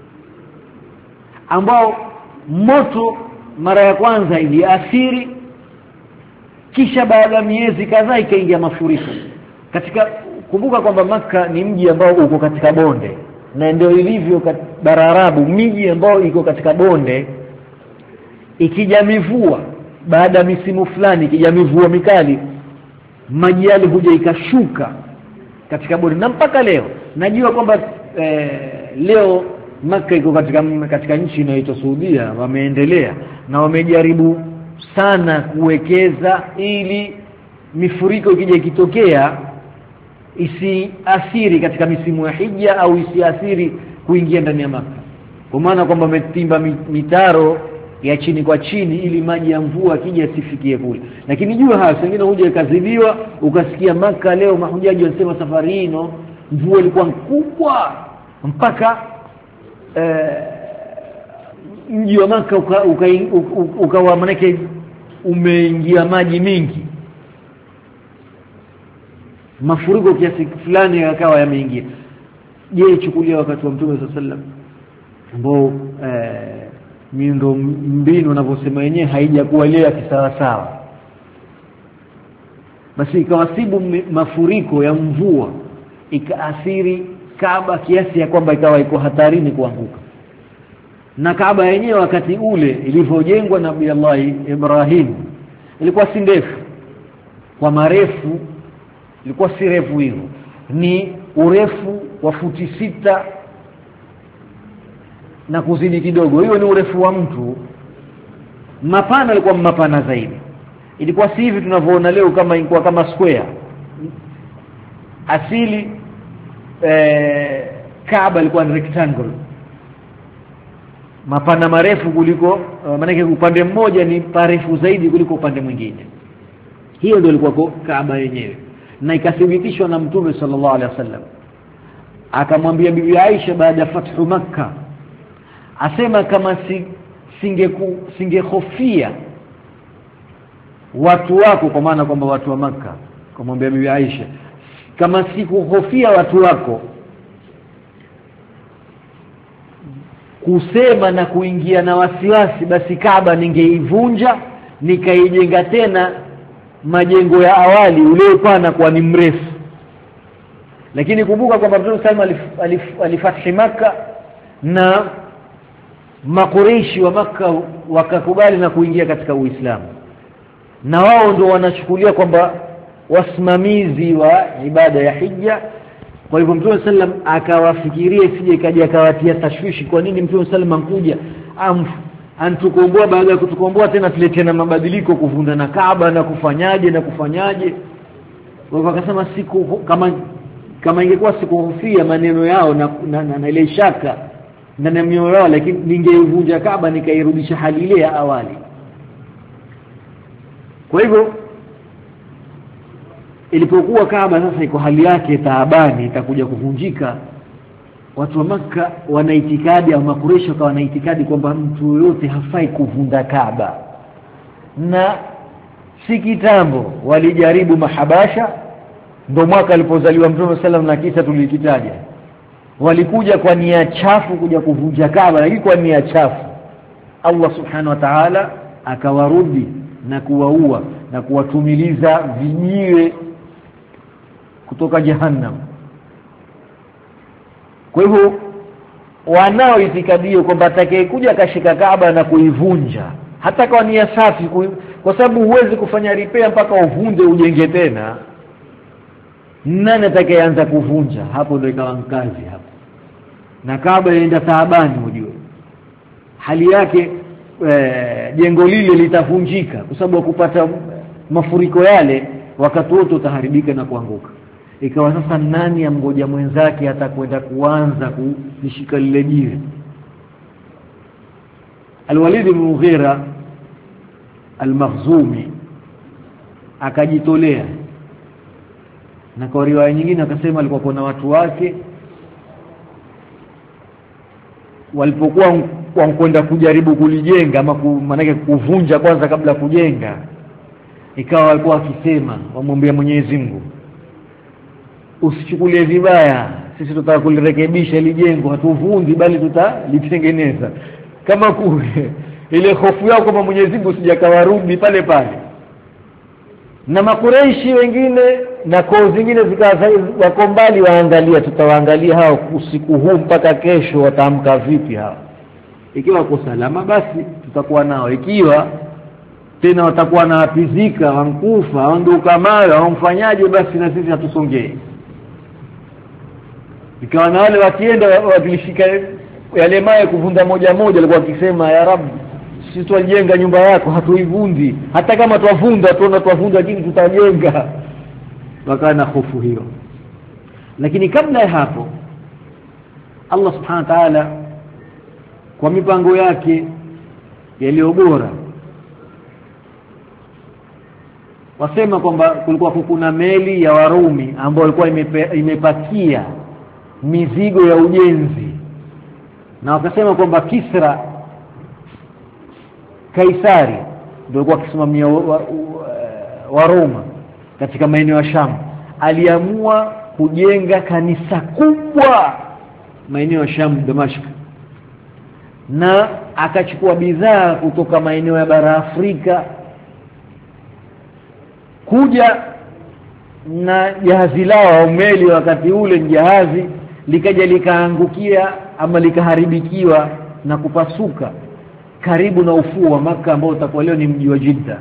ambao moto mara ya kwanza iliathiri, kisha baada ya miezi kadhaa ikaingia mafuriko. Kumbuka kwamba Makka ni mji ambao uko katika bonde, na ndio ilivyo bara Arabu, miji ambao iko katika bonde ikija mivua baada ya misimu fulani, ikija mivua mikali, maji yale huja ikashuka katika bonde. Na mpaka leo najua kwamba leo Makka iko katika nchi inayoitwa Saudia, wameendelea na wamejaribu sana kuwekeza ili mifuriko ikija ikitokea isiathiri katika misimu ya Hija au isiathiri kuingia ndani ya Makka, kwa maana kwamba wametimba mitaro ya chini kwa chini ili maji ya mvua kija sifikie kule. Lakini jua hasa wengine huja ikazidiwa, ukasikia Makka leo mahujaji wanasema safari hii mvua ilikuwa kubwa mpaka mji wa Makka ukawa manake umeingia maji mingi, mafuriko kiasi fulani yakawa yameingia. Je, chukulia wakati wa Mtume sallallahu alaihi wasallam ambao miundo mbinu wanavyosema wenyewe haijakuwa ile ya kisawasawa, basi ikawasibu mafuriko ya mvua ikaathiri Kaaba kiasi ya kwamba ikawa iko hatarini kuanguka. Na Kaaba yenyewe wakati ule ilivyojengwa na Nabii Allah Ibrahim ilikuwa si ndefu, kwa marefu ilikuwa si refu hivyo, ni urefu wa futi 6 na kuzidi kidogo. Hiyo ni urefu wa mtu. Mapana ilikuwa mapana zaidi, ilikuwa si hivi tunavyoona leo kama ilikuwa kama square. Asili Kaaba ilikuwa ni rectangle, mapana marefu kuliko maana upande mmoja ni parefu zaidi kuliko upande mwingine. Hiyo ndio ilikuwa Kaaba yenyewe, na ikathibitishwa na Mtume sallallahu alaihi wasallam. Akamwambia Bibi Aisha baada ya fathu Makkah, asema kama singehofia watu wako, kwa maana kwamba watu wa Makkah, kumwambia Bibi Aisha, kama sikuhofia watu wako kusema na kuingia na wasiwasi, basi Kaaba ningeivunja nikaijenga tena majengo ya awali uliopana kwa ni mrefu. Lakini kumbuka kwamba Mtume sallallahu alifathi Makkah na Makureishi wa Makka wakakubali na kuingia katika Uislamu, na wao ndio wanachukulia kwamba wasimamizi wa ibada ya hija. Kwa hivyo Mtume sallam akawafikiria sije kaja akawatia tashwishi, kwa nini Mtume sallam ankuja antukomboa, baada ya kutukomboa tena tulete na mabadiliko, kuvunda na Kaaba na kufanyaje. Wao wakasema siku kama ingekuwa sikuhofia maneno yao na ile shaka na mioyo yao, lakini ningeivunja Kaaba nikairudisha hali ile ya awali. Kwa hivyo ilipokuwa Kaaba sasa iko hali yake taabani, itakuja kuvunjika, watu wa Makka wana itikadi, au Makureishi wana itikadi kwamba mtu yote hafai kuvunda Kaaba. Na si kitambo walijaribu Mahabasha, ndio mwaka alipozaliwa Mtume sallam na kisa tulikitaja. Walikuja kwa nia chafu kuja kuvunja Kaaba, lakini kwa nia chafu Allah subhanahu wa ta'ala akawarudi na kuwaua na kuwatumiliza vijiwe kutoka Jahannam. Kwa hivyo wanao itikadio kwamba atakayekuja akashika Kaaba na kuivunja hata kwa nia safi, kwa sababu huwezi kufanya repair mpaka uvunje ujenge tena, nani atakayeanza kuvunja? Hapo ndio ikawa mkazi hapo, na Kaaba inaenda taabani, ujue hali yake. Jengo lile litavunjika kwa sababu kupata mafuriko yale, wakati wote utaharibika na kuanguka. Ikawa sasa nani amgoja mwenzake atakwenda kuanza kushika lile jiwe? Al-Walid ibn Mughira al-Makhzumi akajitolea, na kwa riwaya nyingine akasema alikuwa kuna watu wake walipokuwa kwenda kujaribu kulijenga, ama maana kuvunja kwanza kabla kujenga, ikawa walikuwa wakisema, wamwambia Mwenyezi Mungu, usichukulie vibaya, sisi tutaka kulirekebisha ile jengo, hatuvunji bali tutalitengeneza. Kama kule ile hofu yao kwamba Mwenyezi Mungu sijakawarudi pale pale. Na Makureishi wengine na koo zingine zikawa wako mbali, waangalia, tutawaangalia hao usiku huu mpaka kesho wataamka vipi hao. Ikiwa wako salama basi tutakuwa nao, ikiwa tena watakuwa na apizika, wankufa, waondoka mawe, wamfanyaje, basi na sisi hatusongee. Ikawa na wale wakienda wakilishika yale mawe kuvunda moja moja, alikuwa akisema, ya Rabbi, sisi tujenga nyumba yako hatuivunji, hata kama tuwavunda tuwavunda, lakini tutajenga. Wakawa na hofu hiyo. Lakini kabla ya hapo Allah subhanahu wa ta'ala kwa mipango yake yaliyo bora, wasema kwamba kulikuwa kuna meli ya Warumi ambayo ilikuwa imepakia mizigo ya ujenzi, na wakasema kwamba Kisra Kaisari ndio alikuwa akisimamia wa Roma katika maeneo ya Sham. Aliamua kujenga kanisa kubwa maeneo ya Sham, Damascus, na akachukua bidhaa kutoka maeneo ya bara Afrika kuja na jahazi lao, meli wakati ule jahazi likaja likaangukia ama likaharibikiwa na kupasuka karibu na ufuo wa Makka ambao utakuwa leo ni mji wa Jeddah.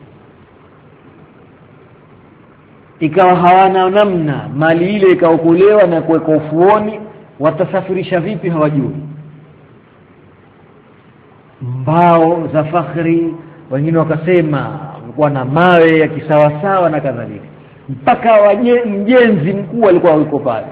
Ikawa hawana namna, mali ile ikaokolewa na kuwekwa ufuoni, watasafirisha vipi hawajui. Mbao za fakhri, wengine wakasema walikuwa na mawe ya kisawasawa na kadhalika, mpaka mjenzi mkuu alikuwa yuko pale.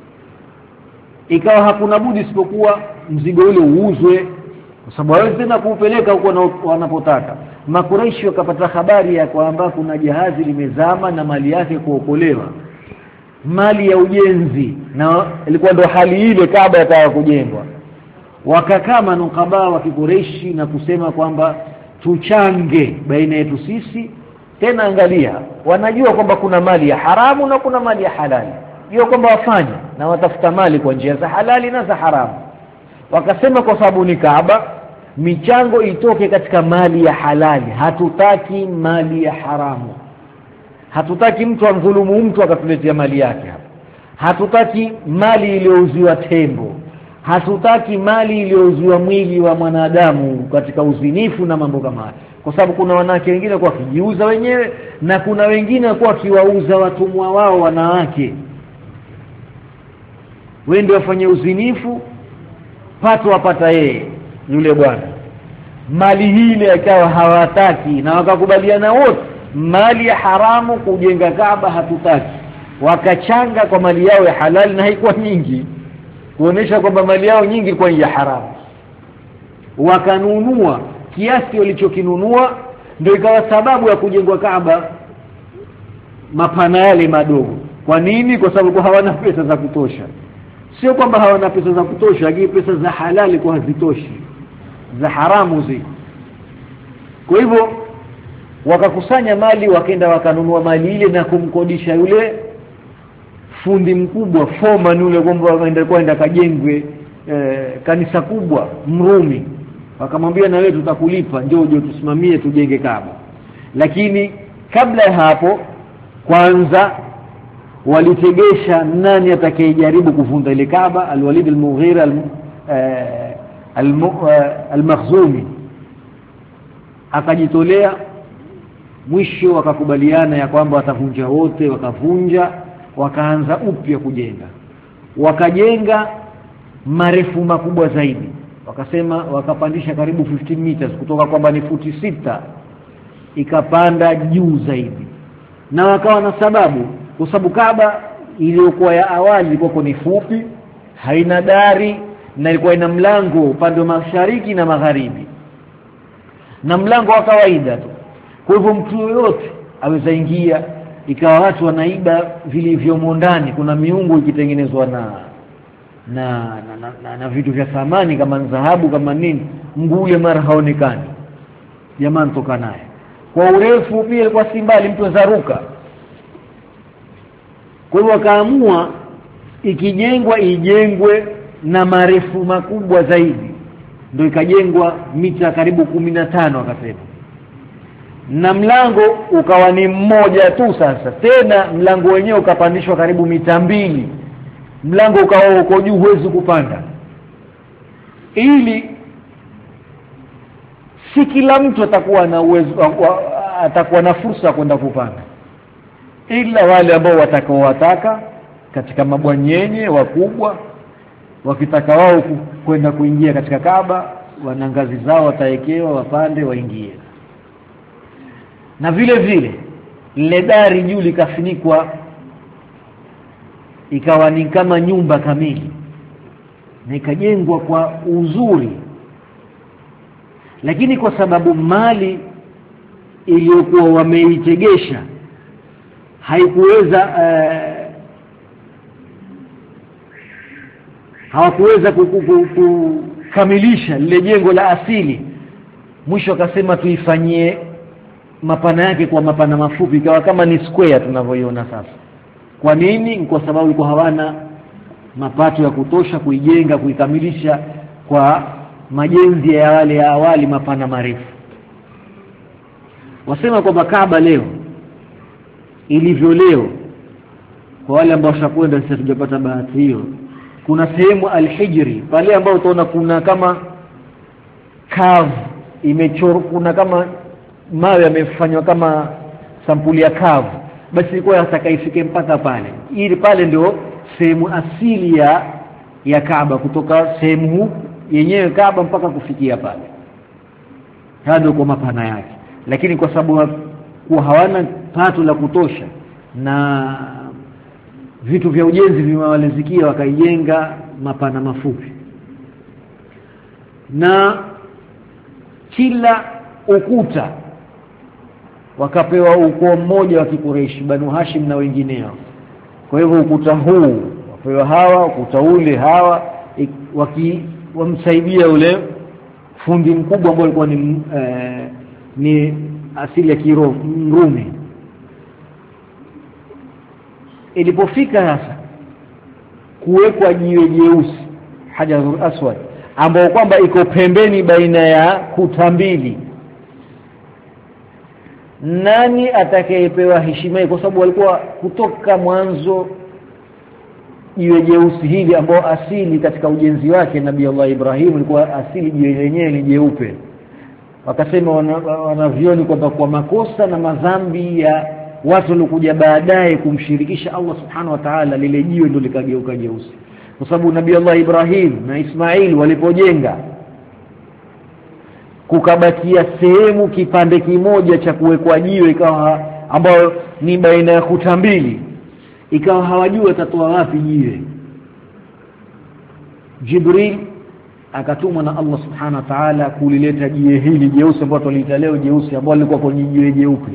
Ikawa hakuna budi isipokuwa mzigo ule uuzwe, kwa sababu hawezi tena kuupeleka huko wanapotaka. Makureishi wakapata habari ya kwamba kuna jahazi limezama na mali yake kuokolewa, mali ya ujenzi, na ilikuwa ndo hali ile Kaaba yataka kujengwa. Wakakaa manukaba wa Kikureishi na kusema kwamba tuchange baina yetu sisi. Tena angalia, wanajua kwamba kuna mali ya haramu na kuna mali ya halali, hiyo kwamba wafanya na watafuta mali kwa njia za halali na za haramu. Wakasema kwa sababu ni Kaaba, michango itoke katika mali ya halali, hatutaki mali ya haramu. Hatutaki mtu amdhulumu mtu akatuletea mali yake hapa. Hatutaki mali iliyouziwa tembo. hatutaki mali iliyouzwa mwili wa mwanadamu katika uzinifu na mambo kama haya, kwa sababu kuna wanawake wengine kwa kujiuza wenyewe na kuna wengine kwa kiwauza watumwa wao wanawake, wende wafanye uzinifu, pato wapata yeye yule bwana. Mali hile akawa hawataki na wakakubaliana wote mali ya haramu kujenga Kaaba hatutaki, wakachanga kwa mali yao ya halali na haikuwa nyingi, kuonesha kwamba mali yao nyingi kwa ya haramu. Wakanunua kiasi walichokinunua, ndio ikawa sababu ya kujengwa Kaaba mapana yale madogo. Kwa nini? Kwa sababu hawana pesa za kutosha. Sio kwamba hawana pesa za kutosha, lakini pesa za halali kwa hazitoshi, za haramu zi. Kwa hivyo wakakusanya mali, wakaenda wakanunua mali ile na kumkodisha yule fundi mkubwa, foreman yule, kwamba waenda kajengwe kanisa kubwa Mrumi. Wakamwambia na wewe tutakulipa, njoo tusimamie tujenge Kaaba. Lakini kabla ya hapo kwanza walitegesha nani atakayejaribu kuvunja ile Kaaba. Al-Walid al-Mughira al-Makhzumi akajitolea. Mwisho wakakubaliana ya kwamba watavunja wote, wakavunja, wakaanza upya kujenga. Wakajenga marefu makubwa zaidi, wakasema wakapandisha karibu 15 meters, kutoka kwamba ni futi 6 ikapanda juu zaidi. Na wakawa na sababu, kwa sababu Kaaba iliyokuwa ya awali ilikuwa ni fupi, haina dari, na ilikuwa ina mlango upande wa mashariki na magharibi, na mlango wa kawaida tu. Kwa hivyo mtu yote aweza ingia. Ikawa watu wanaiba vilivyomo ndani. Kuna miungu ikitengenezwa na vitu vya thamani kama dhahabu kama nini, mguu mara haonekani, jamani toka naye. Kwa urefu pia ilikuwa si mbali, mtu azaruka. Kwa hivyo wakaamua ikijengwa ijengwe na marefu makubwa zaidi, ndio ikajengwa mita karibu 15 wakasema. Na mlango ukawa ni mmoja tu sasa. Tena mlango wenyewe ukapandishwa karibu mita 2. Mlango ukawa uko juu, huwezi kupanda, ili si kila mtu atakuwa na uwezo, atakuwa na fursa kwenda kupanda, ila wale ambao wataka katika mabwanyenye wakubwa, wakitaka wao kwenda kuingia katika Kaaba, wana ngazi zao wataekewa, wapande waingie. Na vile vile ile dari juu likafunikwa, ikawa ni kama nyumba kamili, na ikajengwa kwa uzuri. Lakini kwa sababu mali iliyokuwa wameitegesha haikuweza hawakuweza kukamilisha lile jengo la asili, mwisho akasema tuifanyie mapana yake kwa mapana mafupi, ikawa kama ni square tunavyoiona sasa. Kwa nini? Kwa sababu ilikuwa hawana mapato ya kutosha kuijenga, kuikamilisha kwa majenzi ya wale ya awali mapana marefu. Wasema kwamba Kaaba leo ilivyo leo, kwa wale ambao washakwenda, sisi tujapata bahati hiyo, kuna sehemu Al-Hijri pale ambao utaona kuna kama curve imechorwa, kuna kama mawe yamefanywa kama sampuli ya curve, basi ilikuwa atakaifike mpaka pale. Ili pale ndio sehemu asili ya Kaaba, kutoka sehemu yenyewe Kaaba mpaka kufikia pale, hadi kwa mapana yake. Lakini kwa sababu kuwa hawana pato la kutosha na vitu vya ujenzi vimewalezikia, wakaijenga mapana mafupi. Na kila ukuta wakapewa ukoo mmoja wa Kikureishi, Banu Hashim na wengineo. Kwa hivyo ukuta huu wapewa hawa, ukuta ule hawa, wamsaidia ule fundi mkubwa ambaye alikuwa ni asili ya Kirumi. Ilipofika sasa kuwekwa jiwe jeusi, Hajarul Aswad, ambao kwamba iko pembeni baina ya kuta mbili, nani atakayepewa heshima? Kwa sababu walikuwa kutoka mwanzo jiwe jeusi hili ambao asili katika ujenzi wake Nabii Allah Ibrahim ilikuwa asili jiwe lenyewe ni jeupe. Wakasema wanavioni kwamba kwa makosa na madhambi ya watu waliokuja baadaye kumshirikisha Allah Subhanahu wa Ta'ala, lile jiwe ndio likageuka jeusi. Kwa sababu Nabii Allah Ibrahim na Ismail walipojenga, kukabakia sehemu kipande kimoja cha kuwekwa jiwe ikawa ambayo ni baina ya kuta mbili, ikawa hawajui watatoa wapi jiwe. Jibril akatumwa na Allah Subhanahu wa Ta'ala kulileta jiwe hili jeusi ambalo tuliita leo jeusi, ambalo lilikuwa kwenye jiwe jeupe.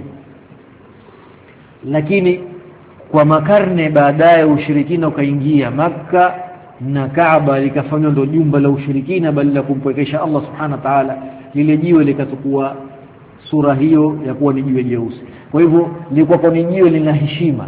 Lakini kwa makarne baadaye ushirikina ukaingia Makka na Kaaba likafanywa ndio jumba la ushirikina, bali la kumpwekesha Allah Subhanahu wa Ta'ala. Lile jiwe likachukua sura hiyo ya kuwa ni jiwe jeusi. Kwa hivyo lilikuwa kwa jiwe lina heshima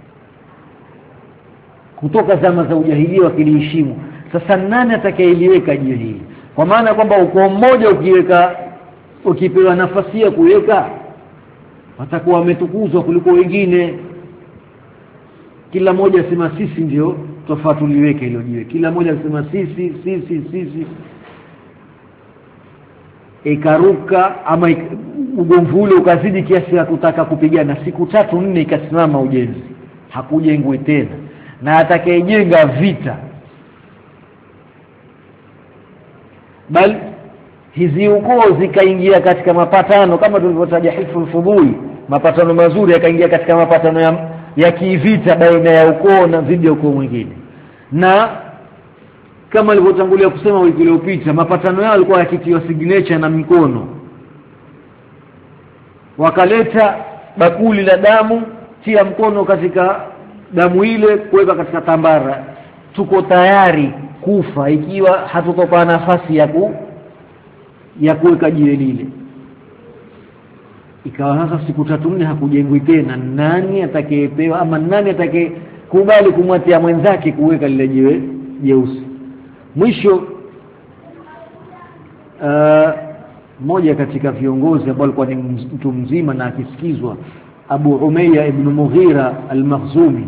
kutoka zama za ujahiliya, wakiliheshimu. Sasa nani atakayeliweka jiwe hili? Kwa maana kwamba ukoo mmoja ukipewa nafasi ya kuweka, watakuwa wametukuzwa kuliko wengine. Kila mmoja asema sisi ndio tofauti liweke hilo jiwe, kila mmoja asema sisi ikaruka ama ugomvi ule ukazidi kiasi ya kutaka kupigana. Siku 3-4 ikasimama ujenzi, hakujengwi tena. Na atakayejenga vita, bali hizi ukoo zikaingia katika mapatano kama tulivyotaja Hilful Fudui, mapatano mazuri yakaingia katika mapatano ya kivita baina ya ukoo na dhidi ya ukoo mwingine. Na kama nilivyotangulia kusema wiki iliyopita, mapatano yao yalikuwa yakitiwa signature na mikono. Wakaleta bakuli la damu, tia mkono katika damu ile, kuweka katika tambara, tuko tayari kufa ikiwa hatutopa nafasi ya kuweka jiwe lile. Ikawa sasa siku 3-4 hakujengwi tena. Nani atakayepewa ama nani atakayekubali kumwatia mwenzake kuweka lile jiwe jeusi? Mwisho mmoja katika viongozi ambao alikuwa ni mtu mzima na akisikizwa, Abu Umayya ibn Mughira al-Makhzumi,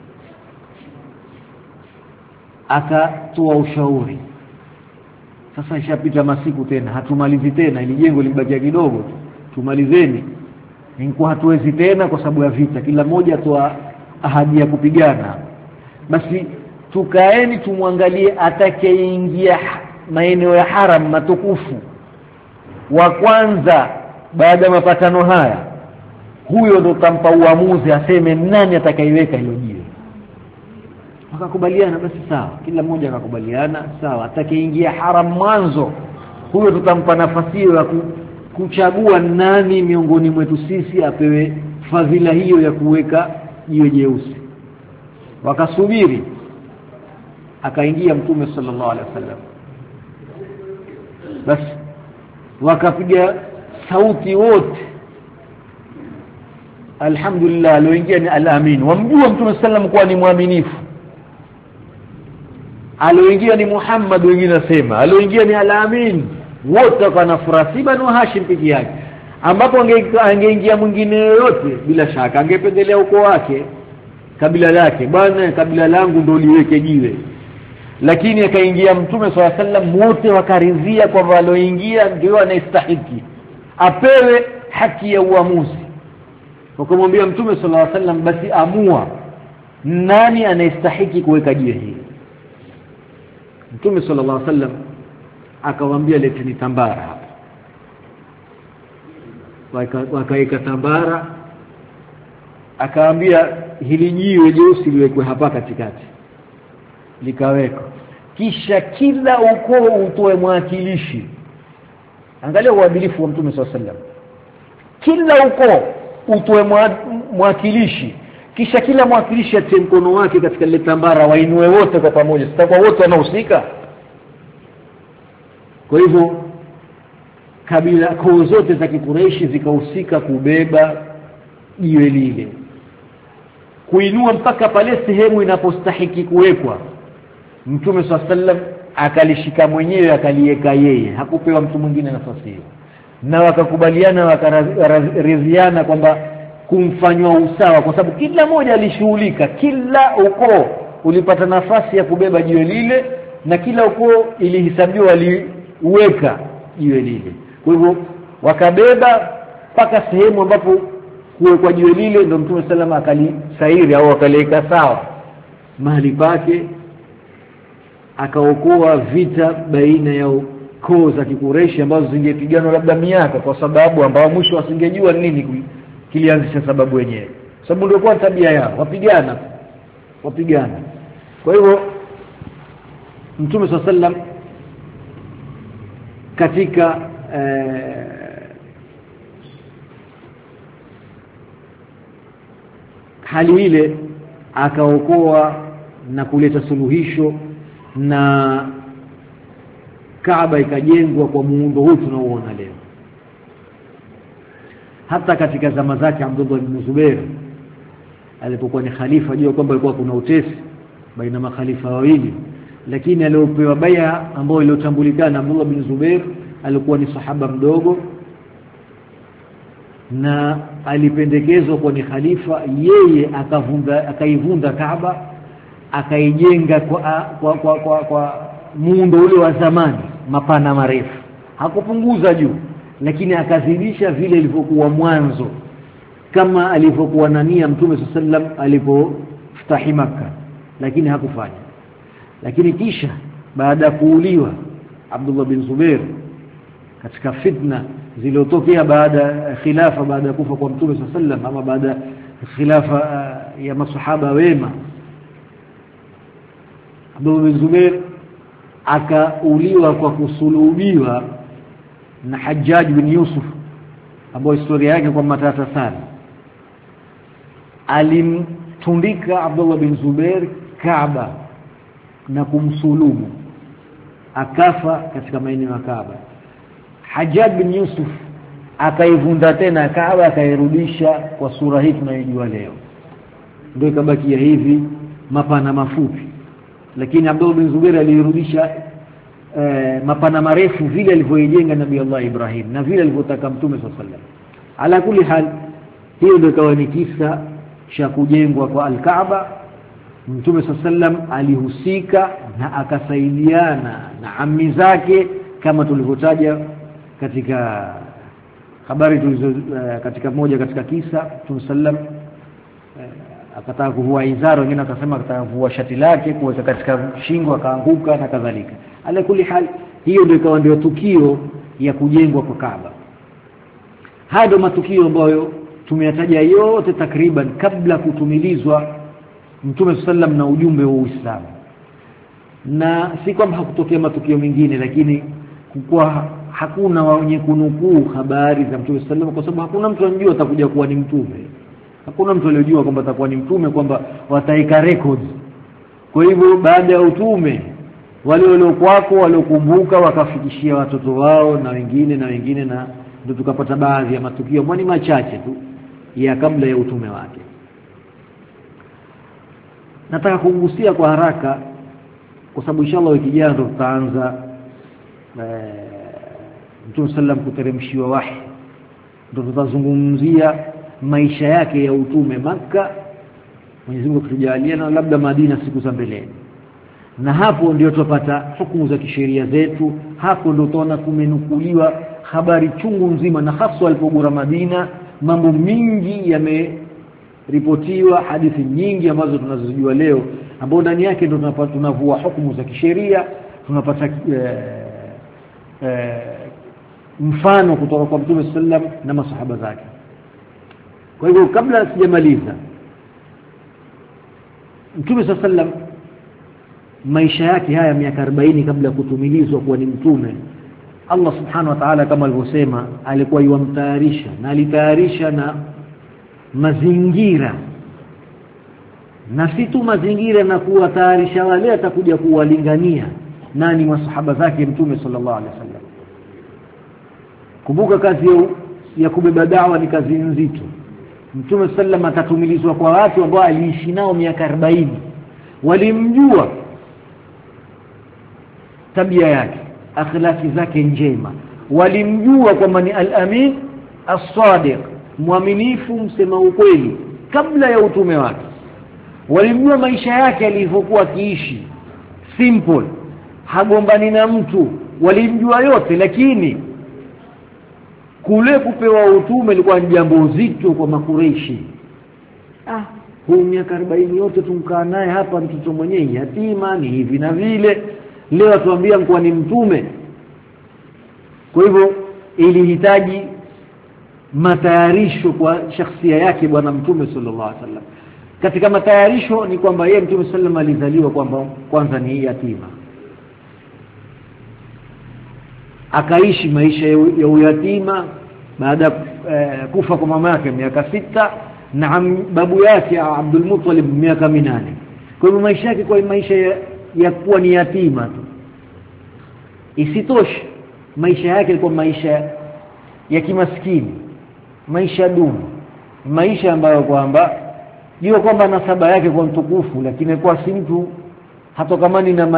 akatoa ushauri. Sasa ishapita masiku tena, hatumalizi tena, ili jengo libakia kidogo, tumalizeni. Ingekuwa hatuwezi tena kwa sababu ya vita, kila mmoja atoa ahadi ya kupigana. Basi tukaeni tumwangalie atakayeingia maeneo ya haram matukufu wa kwanza baada ya mapatano haya, huyo ndo tampa uamuzi aseme nani atakayeweka hilo jiwe. Wakakubaliana, basi sawa, kila mmoja akakubaliana sawa, atakayeingia haram mwanzo, huyo tutampa nafasi ya kuchagua nani miongoni mwetu sisi apewe fadhila hiyo ya kuweka jiwe jeusi. Wakasubiri, akaingia Mtume sallallahu alaihi wasallam. Basi wakapiga sauti wote, alhamdulillah, aloingia ni al-amin. Wamjua Mtume sallam kuwa ni mwaminifu. Aloingia ni Muhammad, wengine nasema aloingia ni al-amin. Wote wanafurahi, si Banu Hashim peke yake, ambapo angeingia mwingine yoyote bila shaka angependelea ukoo wake, kabila lake, bwana kabila langu ndio liweke jiwe. Lakini akaingia Mtume sallallahu alaihi wasallam, wote wakaridhia kwamba aloingia ndio anastahili apewe haki ya uamuzi. Wakamwambia Mtume sallallahu alaihi wasallam, basi amua nani anastahili kuweka jiwe hili. Mtume sallallahu alaihi wasallam akawaambia, leteni tambara hapa. Wakaeka tambara, akaambia hili jiwe jeusi liwekwe hapa katikati. Likaweka. Kisha kila ukoo utoe mwakilishi. Angalia uadilifu wa Mtume sallallahu alaihi wasallam. Kila ukoo utoe mwakilishi, kisha kila mwakilishi atie mkono wake katika ile tambara, wainue wote kwa pamoja. Sitakuwa wote wanahusika. Kwa hivyo kabila koo zote za Quraysh zikahusika kubeba jiwe lile, kuinua mpaka pale sehemu inapostahiki kuwekwa. Mtume SAW akalishika mwenyewe, akaliweka yeye, hakupewa mtu mwingine nafasi hiyo. Na wakakubaliana, wakaridhiana kwamba kumfanywa usawa, kwa sababu kila mmoja alishughulika, kila ukoo ulipata nafasi ya kubeba jiwe lile, na kila ukoo ilihesabiwa waliweka jiwe lile. Kwa hivyo wakabeba mpaka sehemu ambapo kuwekwa jiwe lile, ndio Mtume sallallahu alayhi wasallam akalisairi au akaleka sawa mahali pake, akaokoa vita baina ya koo za Kikureishi ambazo zingepigana labda miaka, kwa sababu ambao mwisho wasingejua nini kilianzisha sababu wenyewe, sababu ndio kwa tabia yao wapigana. Kwa hivyo Mtume sallallahu alayhi wasallam katika hali ile akaokoa na kuleta suluhisho, na Kaaba ikajengwa kwa muundo huu tunaoona leo. Hata katika zama zake Abdullah ibn Zubair alipokuwa ni khalifa, jua kwamba ilikuwa kuna utesi baina makhalifa wawili, lakini aliopewa bai'a ambayo iliyotambulikana, Abdullah ibn Zubair alikuwa ni sahaba mdogo na alipendekezwa kwa ni khalifa. Yeye akaivunda Kaaba, akaijenga kwa muundo ule wa zamani, mapana marefu, hakupunguza juu, lakini akazidisha vile ilivyokuwa mwanzo, kama alivyokuwa nania Mtume sallam alipofutahi Makkah, lakini hakufanya. Lakini kisha baada ya kuuliwa Abdullah bin Zubair katika fitna zilizotokea baada khilafa, baada ya kufa kwa Mtume sallam, ama baada khilafa ya masahaba wema, Abdullah bin Zubair akauliwa kwa kusulubiwa na Hajjaj bin Yusuf, ambayo historia yake kwa matata sana. Alimtundika Abdullah bin Zubair Kaaba na kumsulubu, akafa katika maeneo ya Kaaba. Hajjaj bin Yusuf akaivunda tena Kaaba, akairudisha kwa sura hii tunayojua leo, ndio ikabakia hivi mapana mafupi. Lakini Abdullah bin Zubair alirudisha mapana marefu vile alivyojenga Nabii Allah Ibrahim na vile alivyotaka Mtume sallallahu alaihi wasallam. Ala kulli hal, hiyo ndio ikawa ni kisa cha kujengwa kwa Al-Kaaba. Mtume sallallahu alaihi wasallam alihusika na akasaidiana na ammi zake, kama tulivyotaja katika habari tulizo katika moja katika kisa. Mtume sallallahu alaihi wasallam akataka kuvua izaro, wengine akasema akataka kuvua shati lake kuweka katika shingo, akaanguka na kadhalika. Ala kulli hal, hiyo ndio ikawa ndio tukio ya kujengwa kwa Kaaba. Haya ndio matukio ambayo tumeyataja yote takriban kabla kutumilizwa Mtume sallam na ujumbe wa Uislamu. Na si kwamba hakutokea matukio mengine, lakini kwa hakuna wenye kunukuu habari za Mtume sallam, kwa sababu hakuna mtu anajua atakuja kuwa ni mtume. Hakuna mtu aliyojua kwamba atakuwa ni mtume, kwamba wataika records. Kwa hivyo baada ya utume, wale waliokuwako waliokumbuka wakafikishia watoto wao na wengine, na ndio tukapata baadhi ya matukio mwani machache tu ya kabla ya utume wake. Nataka kugusia kwa haraka, kwa sababu inshallah wiki ijayo tutaanza Mtume sallam kuteremshiwa wahi, ndio tutazungumzia maisha yake ya utume Makkah, Mwenyezi Mungu kutujalia, na labda Madina siku za mbeleni. Na hapo ndio tupata hukumu za kisheria zetu. Hapo ndio tunaona kumenukuliwa habari chungu nzima, na hasa alipogura Madina mambo mingi yameripotiwa, hadithi nyingi ambazo tunazojua leo, ambao ndani yake ndio tunavua hukumu za kisheria, tunapata mfano kutoka kwa Mtume sallam na masahaba zake. Kwa hivyo kabla sijamaliza, Mtume sallam maisha yake haya miaka 40 kabla kutumilizwa kuwa ni mtume, Allah subhanahu wa ta'ala kama alivyosema alikuwa yuamtayarisha, na alitayarisha na mazingira, na si tu mazingira, na kuwatayarisha wale atakuja kuwalingania nani masahaba zake Mtume sallallahu alaihi wasallam. Kumbuka kazi ya kubeba da'wa ni kazi nzito. Mtume sallam atatumilizwa kwa watu ambao aliishi nao miaka 40, walimjua tabia yake, akhlaki zake njema, walimjua kwamba ni al-amin as-sadiq, mwaminifu, msema ukweli kabla ya utume wake. walimjua maisha yake alivyokuwa kiishi simple, hagombani na mtu, walimjua yote. Lakini kule kupewa utume ilikuwa ni jambo zito kwa Makureishi. Huu miaka 40 yote tumkaa naye hapa, mtoto mwenyewe yatima ni hivi na vile, leo atuambia mkuwa ni mtume. Kwa hivyo ilihitaji matayarisho kwa shakhsia yake bwana Mtume sallallahu alaihi wasallam. Katika matayarisho ni kwamba yeye Mtume sallallahu alaihi wasallam alizaliwa kwamba kwanza ni yatima, akaishi maisha ya uyatima baada kufa kwa mama yake miaka 6 na babu yake Abdul Muttalib miaka 8. Kwa hivyo maisha yake kwa maisha ya kuwa ni yatima tu. Isitoshe maisha yake ilikuwa maisha ya kimaskini, maisha duni, maisha ambayo kwamba jua kwamba nasaba yake kwa mtukufu, lakini kwa si mtu hatokamani na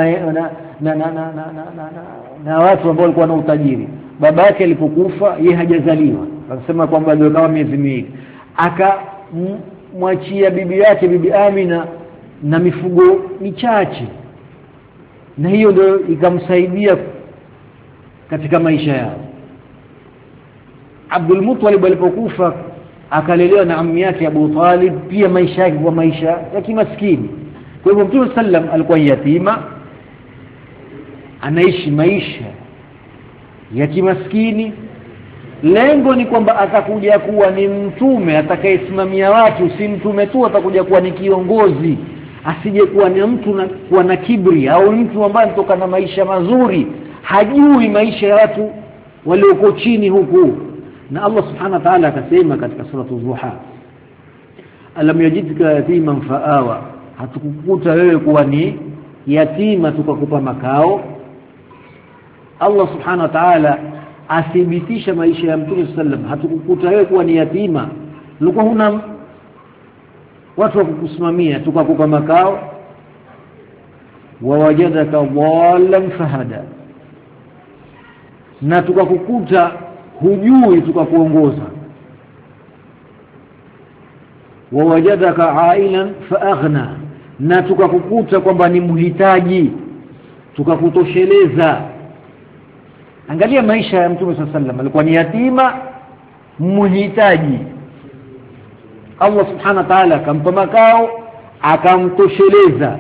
watu ambao walikuwa na utajiri. Baba yake alipokufa yeye hajazaliwa, akasema kwamba ndio kama miezi miwili, akamwachia bibi yake Bibi Amina na mifugo michache, na hiyo ndio ikamsaidia katika maisha yao. Abdul Muttalib alipokufa akalelewa na ammi yake Abu Talib, pia maisha yake kwa maisha ya kimaskini. Kwa hivyo Mtume sallam alikuwa yatima, anaishi maisha ya kimaskini. Lengo ni kwamba atakuja kuwa ni mtume atakayesimamia watu, si mtume tu, atakuja kuwa ni kiongozi, asije kuwa ni mtu kuwa na kibri au mtu ambaye anatoka na maisha mazuri, hajui maisha ya watu walioko chini huku. Na Allah subhanahu wa ta'ala akasema katika sura Az-Zuha, alam yajidka yatiman fa'awa, hatukukuta wewe kuwa ni yatima tukakupa makao. Allah subhanahu wa ta'ala athibitisha maisha ya Mtume sallam, hatukukuta wewe kuwa ni yatima, ulikuwa huna watu wa kukusimamia tukakupa makao. Wa wajadaka dhallan fahada, na tukakukuta hujui tukakuongoza. Wa wajadaka ailan faaghna, na tukakukuta kwamba ni mhitaji tukakutosheleza. Angalia maisha ya Mtume sallallahu alaihi wasallam, alikuwa ni yatima mhitaji, Allah subhanahu wa ta'ala akampa makao akamtosheleza.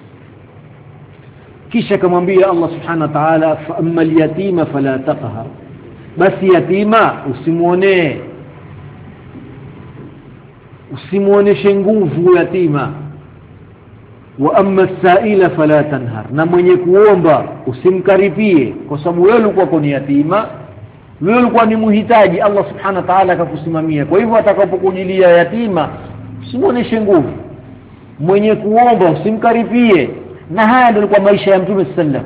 Kisha akamwambia Allah subhanahu wa ta'ala, fa amma al-yatima fala taqhar, basi yatima usimuoneshe nguvu yatima. Wa amma as-sa'ila fala tanhar, na mwenye kuomba usimkaripie, kwa sababu wewe ulikuwa ni yatima, wewe ulikuwa ni mhitaji, Allah subhanahu wa ta'ala akakusimamia. Kwa hivyo atakapokujilia yatima usimuoneshe nguvu, mwenye kuomba usimkaripie. Na haya ndio kwa maisha ya Mtume sallam,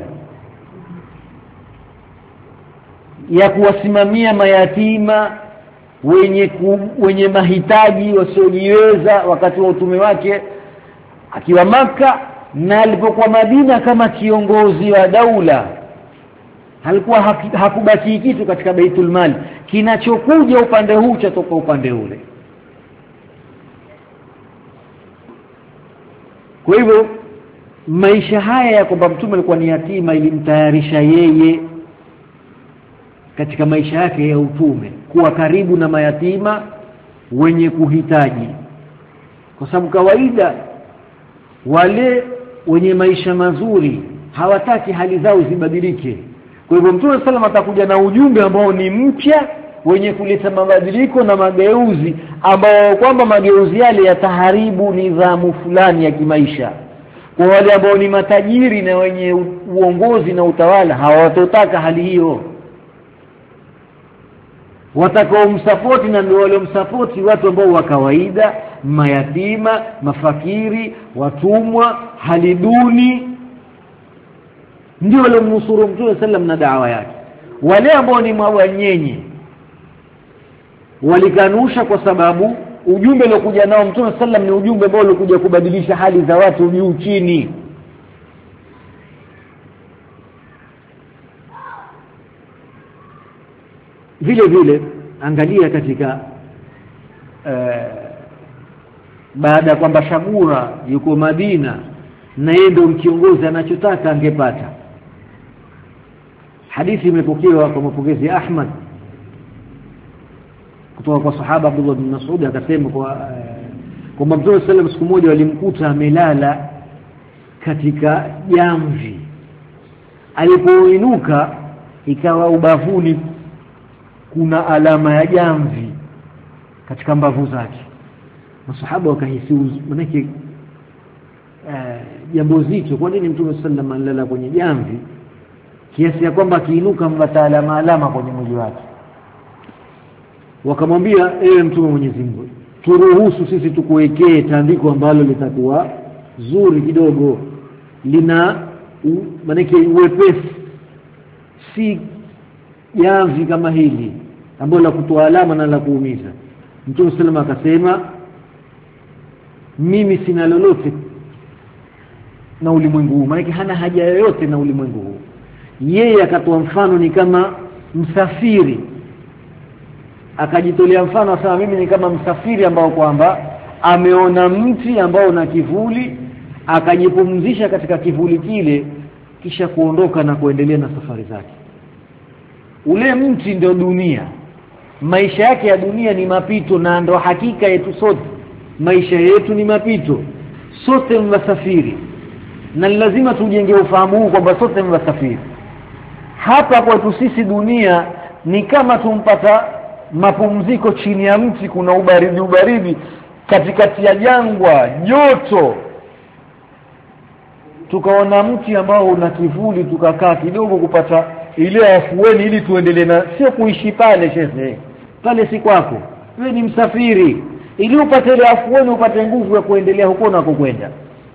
ya kuwasimamia mayatima wenye mahitaji wasiojiweza wakati wa utume wake akiwa Maka, na alipokuwa Madina kama kiongozi wa daula. Halikuwa hakubaki kitu katika Baitul Mal, kinachokuja upande huu chatoka upande ule. Kwa hivyo maisha haya ya kwamba Mtume alikuwa ni yatima ilimtayarisha yeye katika maisha yake ya utume kuwa karibu na mayatima wenye kuhitaji, kwa sababu kawaida wale wenye maisha mazuri hawataki hali zao zibadilike. Kwa hivyo Mtume sallam atakuja na ujumbe ambao ni mpya, wenye kuleta mabadiliko na mageuzi, ambao kwamba mageuzi yale yataharibu nidhamu fulani ya kimaisha. Kwa wale ambao ni matajiri na wenye uongozi na utawala hawatotaka hali hiyo, watakao msapoti na ndio wale msapoti watu ambao wa kawaida, mayatima, mafakiri, watumwa, hali duni, ndio wale mnusuru Mtume sallam na da'wa yake. Wale ambao ni mwanyenye walikanusha, kwa sababu ujumbe uliokuja nao Mtume sallam ni ujumbe ambao ulikuja kubadilisha hali za watu juu chini. Vile vile angalia katika baada ya kwamba Shabura yuko Madina na yeye ndio kiongozi, anachotaka angepata. Hadithi imepokewa kwa mapokezi ya Ahmad kutoka kwa sahaba Abdullah bin Mas'ud, akasema kwa Mtume sallam siku moja walimkuta amelala katika jamvi. Alipoinuka ikawa ubavuni kuna alama ya jamvi katika mbavu zake. Masahaba wakahisi manake jambo zito, kwa nini Mtume sallam analala kwenye jamvi kiasi ya kwamba akiinuka mbata alama kwenye mwili wake? Wakamwambia, ewe Mtume Mwenyezi Mungu, turuhusu sisi tukuwekee tandiko ambalo litakuwa zuri kidogo, lina manake uwepesi, si jamvi kama hili ambalo la kutoa alama na la kuumiza. Mtume sallam akasema, mimi sina lolote na ulimwengu huu, maana hana haja yoyote na ulimwengu huu. Yeye akatoa mfano ni kama msafiri, akajitolea mfano asema, mimi ni kama msafiri ambao kwamba ameona mti ambao una kivuli, akajipumzisha katika kivuli kile, kisha kuondoka na kuendelea na safari zake. Ule mti ndio dunia, maisha yake ya dunia ni mapito, na ndio hakika yetu sote, maisha yetu ni mapito, sote msafiri, na lazima tujenge ufahamu huu kwamba sote msafiri. Hapa kwetu sisi dunia ni kama tumpata mapumziko chini ya mti, kuna ubaridi katikati ya jangwa joto, tukaona mti ambao una kivuli, tukakaa kidogo kupata ile afueni ili tuendelee, na sio kuishi pale. Sheikh, pale si kwako, wewe ni msafiri, ili upate ile afueni, upate nguvu ya kuendelea huko na kukwenda.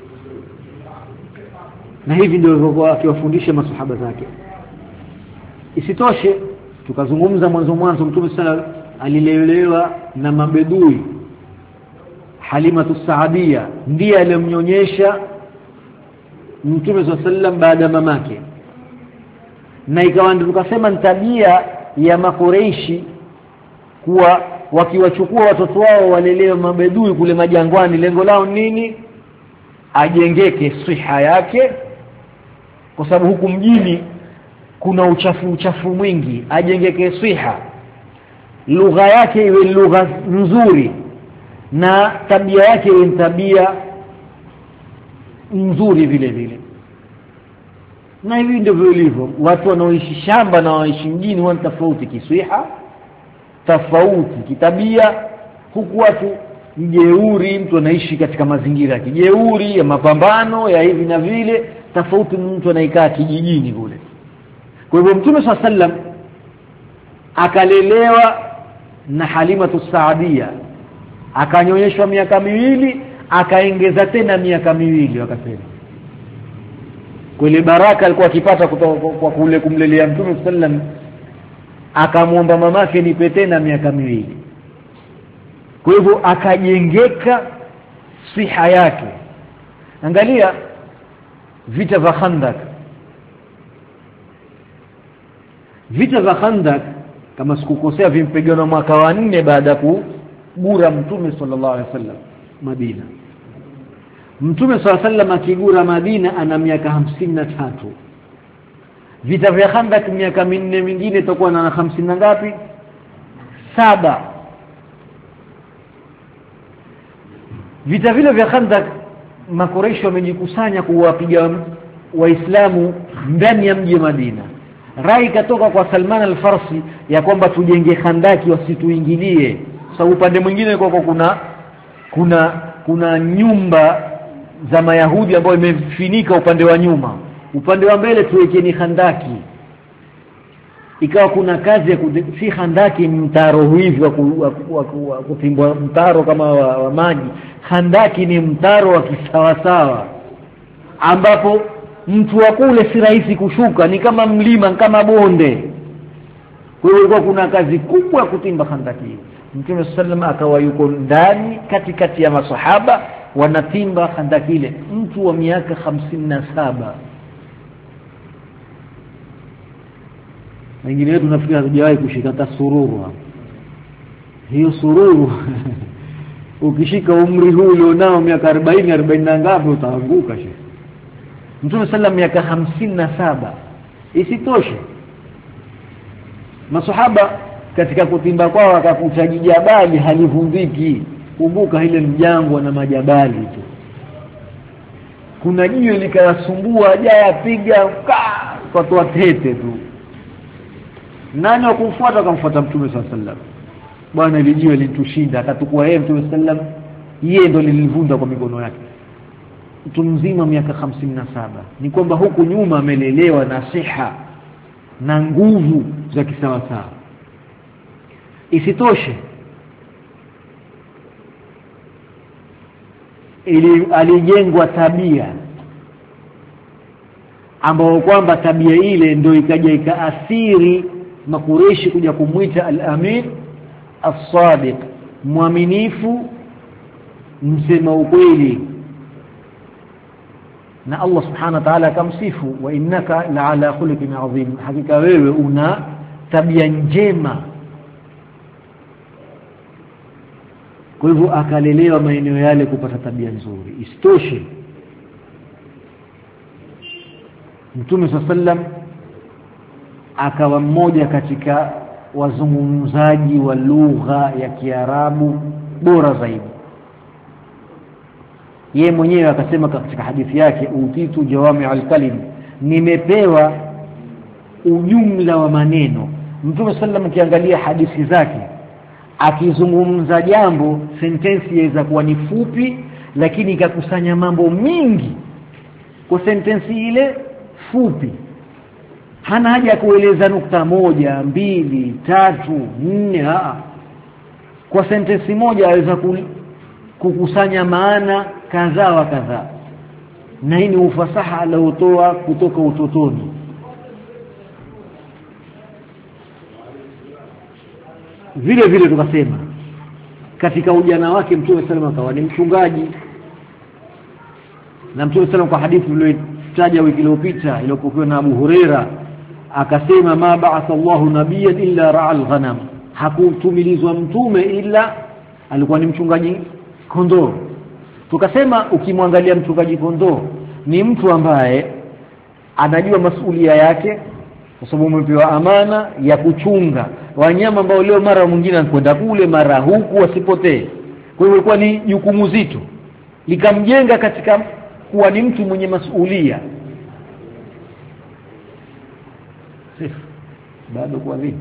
Na hivi ndio alivyokuwa akiwafundisha masahaba zake. Isitoshe tukazungumza mwanzo Mtume sallallahu alilelewa na mabedui. Halimatu Saadia ndiye aliyemnyonyesha Mtume sallallahu baada ya mamake, na ikawa ndio tukasema ni tabia ya Makureishi kuwa wakiwachukua watoto wao walelewe mabedui kule majangwani. Lengo lao nini? Ajengeke siha yake, kwa sababu huku mjini kuna uchafu mwingi. Ajengeke siha, lugha yake iwe lugha nzuri, na tabia yake iwe tabia nzuri vile vile. Na hivi ndivyo ilivyo. Watu wanaoishi shamba na wanaoishi mjini wana tofauti kiswiha, tofauti kitabia. Huku watu mjeuri, mtu anaishi katika mazingira ya kijeuri, ya mapambano ya hivi na vile, tofauti mtu anaikaa kijijini kule. Kwa hivyo Mtume sallam akalelewa na Halimatu Saadia, akanyonyeshwa miaka 2, akaongeza tena miaka 2. Wakasema kwa ile baraka alikuwa akipata kutoka kwa kule kumlelea Mtume sallam, akamwomba mamake nipe tena miaka 2. Kwa hivyo akajengeka siha yake. Angalia vita vya Khandak. Vita vya Khandak kama sikukosea vimpigana mwaka wa 4 baada ya kugura Mtume sallallahu alaihi wasallam Madina. Mtume sallallahu alaihi wasallam akigura Madina ana miaka 53. Vita vya Khandak miaka 4 mingine itakuwa na 50 na ngapi? 7. Vita vile vya Khandak Makureishi wamejikusanya kuwapiga Waislamu ndani ya mji wa Madina. Rai katoka kwa Salman al-Farsi ya kwamba tujenge handaki wasituingilie, sababu upande mwingine kuna nyumba za Mayahudi ambayo imefinika upande wa nyuma, upande wa mbele tuwekeni handaki. Ikawa kuna kazi ya si handaki mtaro hivi wa kutimbwa mtaro kama wa maji. Handaki ni mtaro wa kisawasawa ambapo mtu wa kule si rahisi kushuka, ni kama mlima, kama bonde. Kwa hiyo ilikuwa kuna kazi kubwa ya kutimba handaki. Mtume sallam akawa yuko ndani katikati ya masahaba wanatimba handaki ile, mtu wa miaka 57. Wengine wetu nafikiri hajawahi kushika hata sururu. Hiyo sururu ukishika umri huu ulionao miaka 40 na ngapi utaanguka shehe. Mtume sallam miaka 57. Isitoshe masahaba katika kutimba kwao wakakuta jabali halivundiki. Kumbuka ile mjangwa na majabali tu, kuna jiwe likawasumbua jaya piga kwa toa tete tu. Nani wakumfuata? Akamfuata Mtume sallam. Bwana ile jiwe litushinda, akatukua yeye Mtume sallam, yeye ndo lilivunda kwa mikono yake. Mtu mzima miaka 57. Ni kwamba huku nyuma amelelewa na siha na nguvu za kisawa sawa. Isitoshe alijengwa tabia ambao kwamba tabia ile ndio ikaja ikaathiri Makureishi kuja kumuita al-Amin as-Sadiq, mwaminifu, msema ukweli. Na Allah subhanahu wa ta'ala akamsifu, wa innaka la'ala khuluqin adhim, hakika wewe una tabia njema. Kwa hivyo akalelewa maeneo yale kupata tabia nzuri. Isitoshe Mtume sallam akawa mmoja katika wazungumzaji wa lugha ya Kiarabu bora zaidi. Yeye mwenyewe akasema katika hadithi yake, utitu jawami'ul kalim, nimepewa ujumla wa maneno. Mtume sallam ukiangalia hadithi zake akizungumza jambo, sentensi inaweza kuwa ni fupi lakini ikakusanya mambo mingi kwa sentensi ile fupi. Hana haja ya kueleza nukta 1, 2, 3, 4. Kwa sentensi moja aweza kukusanya maana kadhaa wa kadhaa. Na hii ni ufasaha aliotoa kutoka utotoni. Vile vile tukasema katika ujana wake Mtume sallallahu akawa ni mchungaji. Na Mtume sallallahu kwa hadithi iliyotaja wiki iliyopita iliyopokewa na Abu Huraira akasema, ma ba'atha Allahu nabiyyan illa ra'al ghanam, hakutumilizwa mtume ila alikuwa ni mchungaji kondoo. Tukasema ukimwangalia mchungaji kondoo ni mtu ambaye anajua masuhulia yake, kwa sababu umepewa amana ya kuchunga wanyama ambao leo mara mwingine anakwenda kule mara huku wasipotee. Kwa hiyo ilikuwa ni jukumu zito, likamjenga katika kuwa ni mtu mwenye masuhulia. Bado kwa vipi?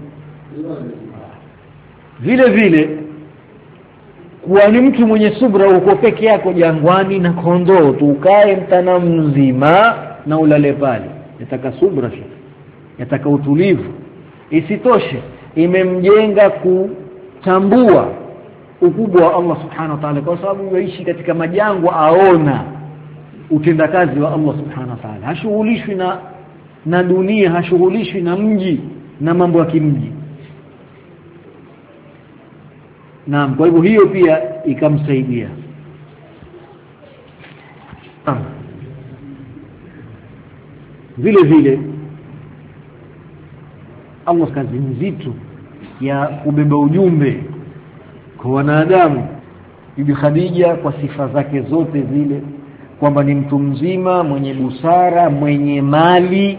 Vile vile kuwa ni mtu mwenye subra. Uko peke yako jangwani na kondoo, tukae mtana mzima na ulale pale, yataka subra, yataka utulivu. Isitoshe imemjenga kutambua ukubwa wa Allah subhanahu wa ta'ala, kwa sababu yaishi katika majangwa, aona utendakazi wa Allah subhanahu wa ta'ala. Hashughulishwi na dunia, hashughulishwi na mji na mambo ya kimji. Naam, kwa hivyo hiyo pia ikamsaidia. Vile vile Allah kazi nzito ya kubeba ujumbe kwa wanadamu. Bibi Khadija kwa sifa zake zote zile, kwamba ni mtu mzima mwenye busara, mwenye mali,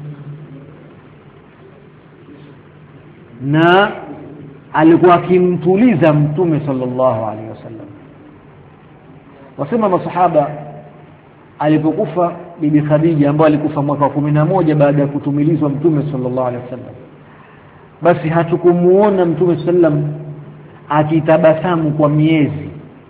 na alikuwa akimtuliza Mtume sallallahu alaihi wasallam. Wasema masahaba alipokufa Bibi Khadija, ambaye alikufa mwaka 11 baada ya kutumilizwa Mtume sallallahu alaihi wasallam, basi hatukumuona Mtume sallam akitabasamu kwa miezi.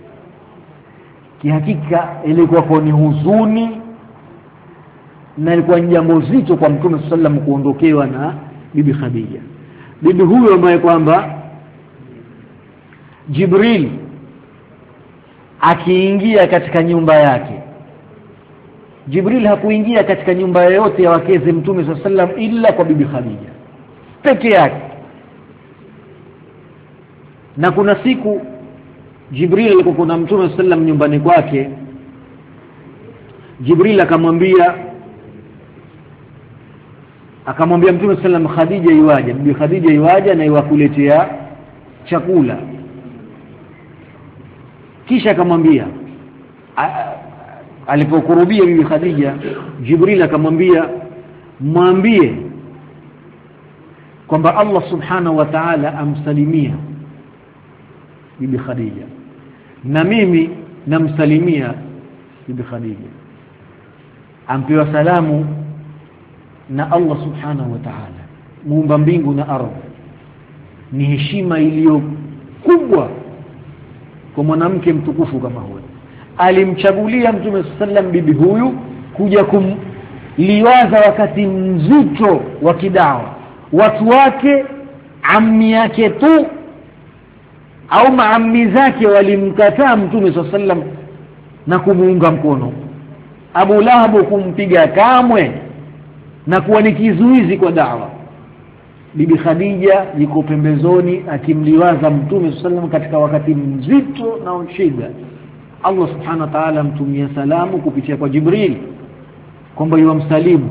Kihakika ilikuwa ni huzuni na ilikuwa ni jambo zito kwa Mtume sallam kuondokewa na Bibi Khadija. Bibi huyo ambaye kwamba Jibril akiingia katika nyumba yake, Jibril hakuingia katika nyumba yoyote ya wakeze Mtume sallam ila kwa Bibi Khadija peke yake. Na kuna siku Jibril alikuwa kuna Mtume sallam nyumbani kwake, Jibril akamwambia Mtume sallam, Khadija iwaje, Bibi Khadija iwaje na iwakuletea chakula. kisha akamwambia alipokurubia bibi Khadija, Jibril akamwambia mwambie kwamba Allah subhanahu wa ta'ala amsalimia bibi Khadija, na mimi namsalimia bibi Khadija, ampewa salamu na Allah subhanahu wa ta'ala, muumba mbingu na ardhi. Ni heshima iliyo kubwa kwa mwanamke mtukufu kama huyo. Alimchagulia Mtume sallam bibi huyu kuja kumliwaza wakati mzito wa kidawa. Watu wake, ammi yake tu au maammi zake walimkataa Mtume sallam na kumuunga mkono. Abu Lahab kumpiga kamwe na kuwa ni kizuizi kwa da'wa. Bibi Khadija yuko pembezoni akimliwaza Mtume sallam katika wakati mzito na shida. Allah subhanahu wa ta'ala mtumia salamu kupitia kwa Jibril kwamba yumsalimu,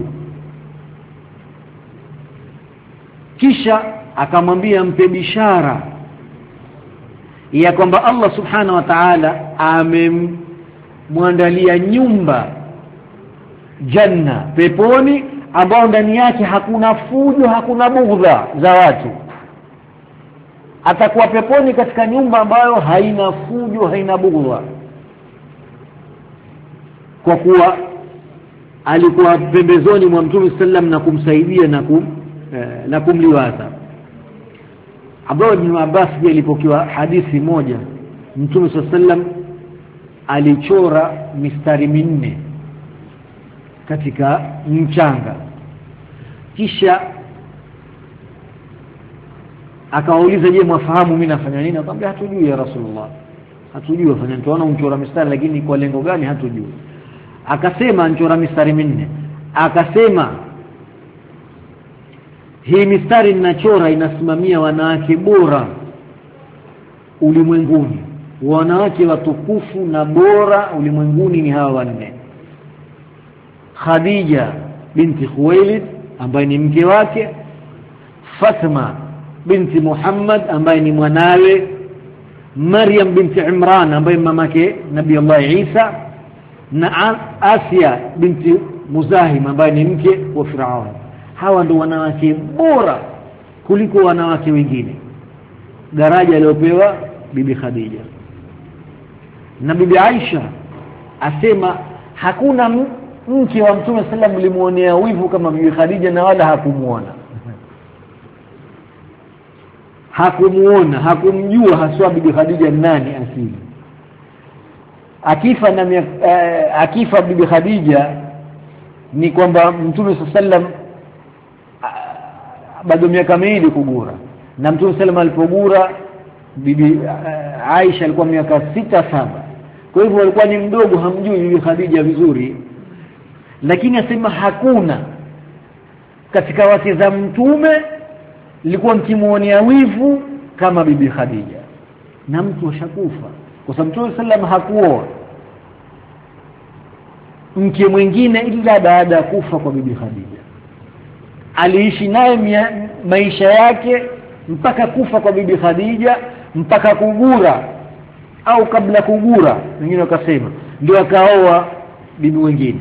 kisha akamwambia mpe bishara ya kwamba Allah subhanahu wa ta'ala amemwandalia nyumba janna, peponi, ambao ndani yake hakuna fujo, hakuna bughdha za watu. Atakuwa peponi katika nyumba ambayo haina fujo, haina bughdha, kwa kuwa alikuwa pembezoni mwa Mtume sallam na kumsaidia na kumliwaza. Abdullah ibn Abbas alipokiwa hadithi moja, Mtume sallam alichora mistari minne katika mchanga, kisha akawauliza, je, mwafahamu mimi nafanya nini? Akamwambia, hatujui ya Rasulullah, hatujui wafanya. Tunaona unchora mistari, lakini kwa lengo gani hatujui. Akasema anchora mistari minne. Akasema hii mistari ninachora inasimamia wanawake bora ulimwenguni, wanawake watukufu na bora ulimwenguni ni hawa wanne: Khadija binti Khuwailid ambaye ni mke wake, Fatima binti Muhammad ambaye ni mwanawe, Maryam binti Imran ambaye mamake Nabii Allah Isa, na Asia binti Muzahim ambaye ni mke wa Firaun. Hawa ndio wanawake bora kuliko wanawake wengine, daraja aliyopewa bibi Khadija. Na bibi Aisha asema hakuna mke wa Mtume sallam alimuonea wivu kama bibi Khadija, na wala hakumjua haswa bibi Khadija nani asili. Akifa bibi Khadija ni kwamba Mtume sallam bado miaka miwili kugura, na Mtume sallam alipogura bibi Aisha alikuwa miaka 6-7. Kwa hivyo alikuwa ni mdogo, hamjui bibi Khadija vizuri. Lakini asema hakuna katika wake za Mtume ilikuwa mkimuonea wivu kama bibi Khadija, na mtu ashakufa, kwa sababu Mtume sallam hakuoa mke mwingine ila baada ya kufa kwa bibi Khadija. Aliishi naye maisha yake mpaka kufa kwa bibi Khadija, mpaka kugura au kabla kugura, wengine wakasema ndio akaoa bibi wengine,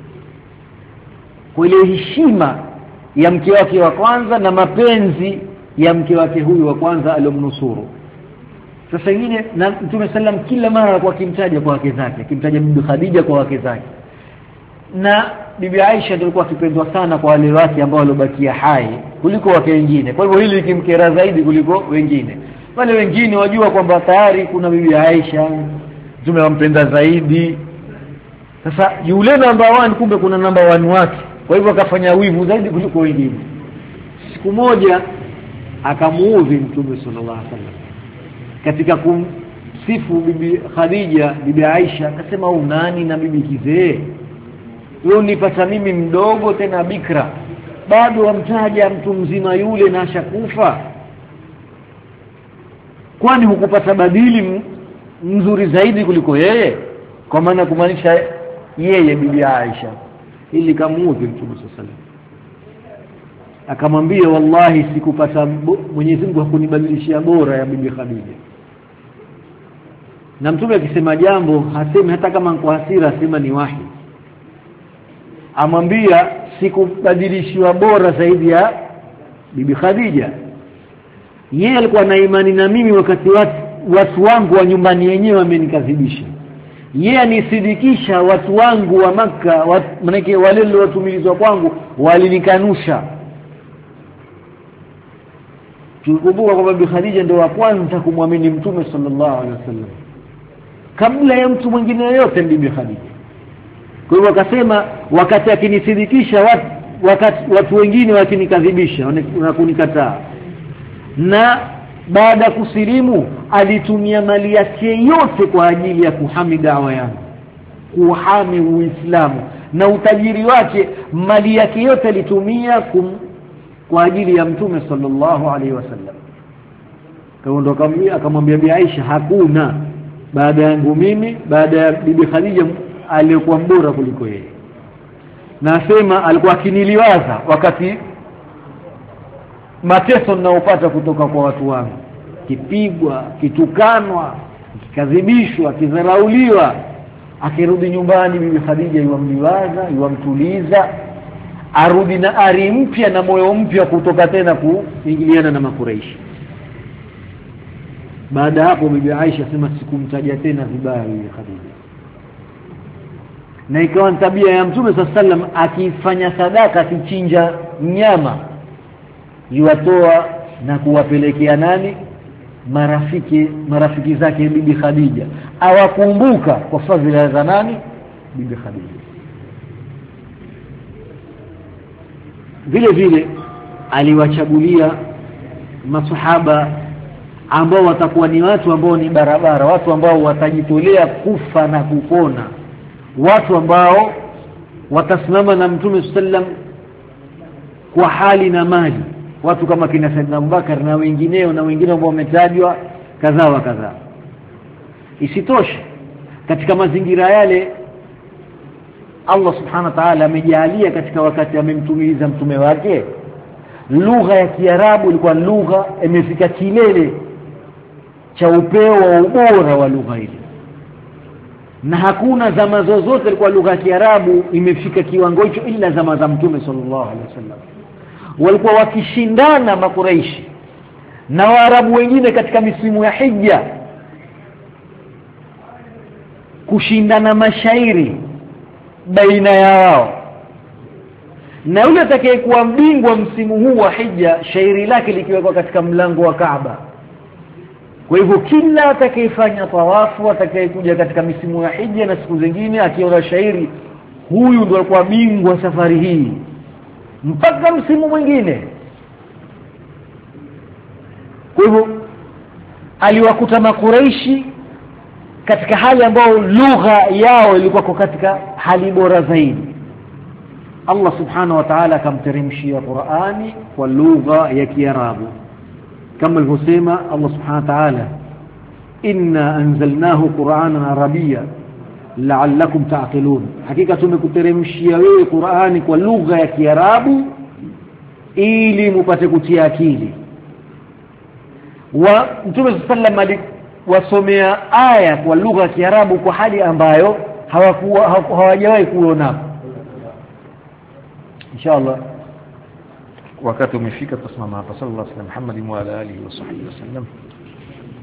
kwa ile heshima ya mke wake wa kwanza na mapenzi ya mke wake huyu wa kwanza aliyomnusuru. Sasa wengine, na Mtume sallam kila mara alikuwa akimtaja kwa wake zake, akimtaja bibi Khadija kwa wake zake, na bibi Aisha alikuwa akipendwa sana kwa wale wake ambao walobakia hai kuliko wake wengine. Kwa hivyo hili likimkera zaidi kuliko wengine. Wale wengine wajua kwamba tayari kuna bibi Aisha, Mtume wampenda zaidi. Sasa yule namba 1 kumbe kuna namba 1 wake, kwa hivyo akafanya wivu zaidi kuliko wengine. Siku moja akamuudhi Mtume sallallahu alaihi wasallam katika kumsifu bibi Khadija. Bibi Aisha akasema, nani na bibi kizee? Wewe unipata mimi mdogo tena bikra, bado wamtaja mtu mzima yule na ashakufa? Kwani hukupata badili mzuri zaidi kuliko yeye? Kwa maana kumaanisha yeye bibi Aisha. Ili kamuudhi Mtume sallallahu alaihi wasallam, akamwambia, wallahi sikupata, Mwenyezi Mungu hakunibadilishia bora ya bibi Khadija. na mtume akisema jambo hasemi hata kama kwa hasira, asema ni wahi. Amwambia sikubadilishiwa bora zaidi ya bibi Khadija. Yeye alikuwa na imani na mimi wakati watu wangu wa nyumbani wenyewe wamenikadhibisha. Yeye anisidikisha watu wangu wa Makka, manake wale waliotumilizwa kwangu walinikanusha. Tukumbuka kwamba bibi Khadija ndio wa kwanza kumwamini mtume sallallahu alaihi wasallam. Kabla ya mtu mwingine yote bibi Khadija. Kwa hivyo akasema wakati akinisidikisha watu wengine wakinikadhibisha na kunikataa. Na baada kusilimu alitumia mali yake yote kwa ajili ya kuhami dawa yangu, kuhami Uislamu, na utajiri wake mali yake yote alitumia kwa ajili ya mtume sallallahu alaihi wasallam. Kwa hiyo akamwambia Bi Aisha, hakuna baada yangu mimi, baada ya bibi Khadija aliyekuwa mbora kuliko yeye. Nasema alikuwa akiniliwaza wakati mateso ninayopata kutoka kwa watu wangu, kipigwa, kitukanwa, kikadhibishwa, kidharauliwa. Akirudi nyumbani bibi Khadija yuamliwaza, yuamtuliza, arudi na ari mpya na moyo mpya kutoka tena kuingiliana na Makuraishi. Baada hapo bibi Aisha sema sikumtaja tena vibaya bibi Khadija. Na ikawa tabia ya Mtume sallam akifanya sadaka, akichinja nyama, yuatoa na kuwapelekea nani? Marafiki zake bibi Khadija. Awakumbuka kwa fadhila za nani? Bibi Khadija. Vile vile aliwachagulia masahaba ambao watakuwa ni watu ambao ni barabara, watu ambao watajitolea kufa na kupona, watu ambao watasimama na Mtume sallam kwa hali na mali, watu kama kina Saidna Abubakar na wengineo, na wengine ambao wametajwa kadhaa wa kadhaa. Isitoshe katika mazingira yale Allah subhanahu wa ta'ala amejalia katika wakati amemtumiliza mtume wake, lugha ya Kiarabu ilikuwa lugha imefika kilele cha upeo wa ubora wa lugha ile. Na hakuna zama zozote ilikuwa lugha ya Kiarabu imefika kiwango hicho ila zama za Mtume sallallahu alaihi wasallam. Walikuwa wakishindana Makuraishi na Waarabu wengine katika misimu ya Hija, kushindana mashairi baina yao, na yule atakayekuwa mbingwa msimu huu wa Hija shairi lake likiwekwa katika mlango wa Kaaba. Kwa hivyo kila atakayefanya tawafu, atakayekuja katika misimu ya Hija na siku zingine akiona shairi, huyu ndio alikuwa bingwa safari hii mpaka msimu mwingine. Kwa hivyo aliwakuta Makuraishi katika hali ambayo lugha yao ilikuwa katika hali bora zaidi. Allah subhanahu wa ta'ala akamteremshia Qur'ani kwa lugha ya Kiarabu kama alivyosema Allah subhanahu wa ta'ala, inna anzalnahu Qur'anan arabiyya la'allakum ta'qilun, hakika tumekuteremshia wewe Qur'ani kwa lugha ya Kiarabu ili mpate kutia akili. Wa Mtume sallallahu wasomea aya kwa lugha ya Kiarabu kwa hali ambayo hawajawahi kuona. Inshallah wakati umefika tusimama hapa. Sallallahu alaihi wasallam Muhammad wa ala alihi wa sahbihi wasallam.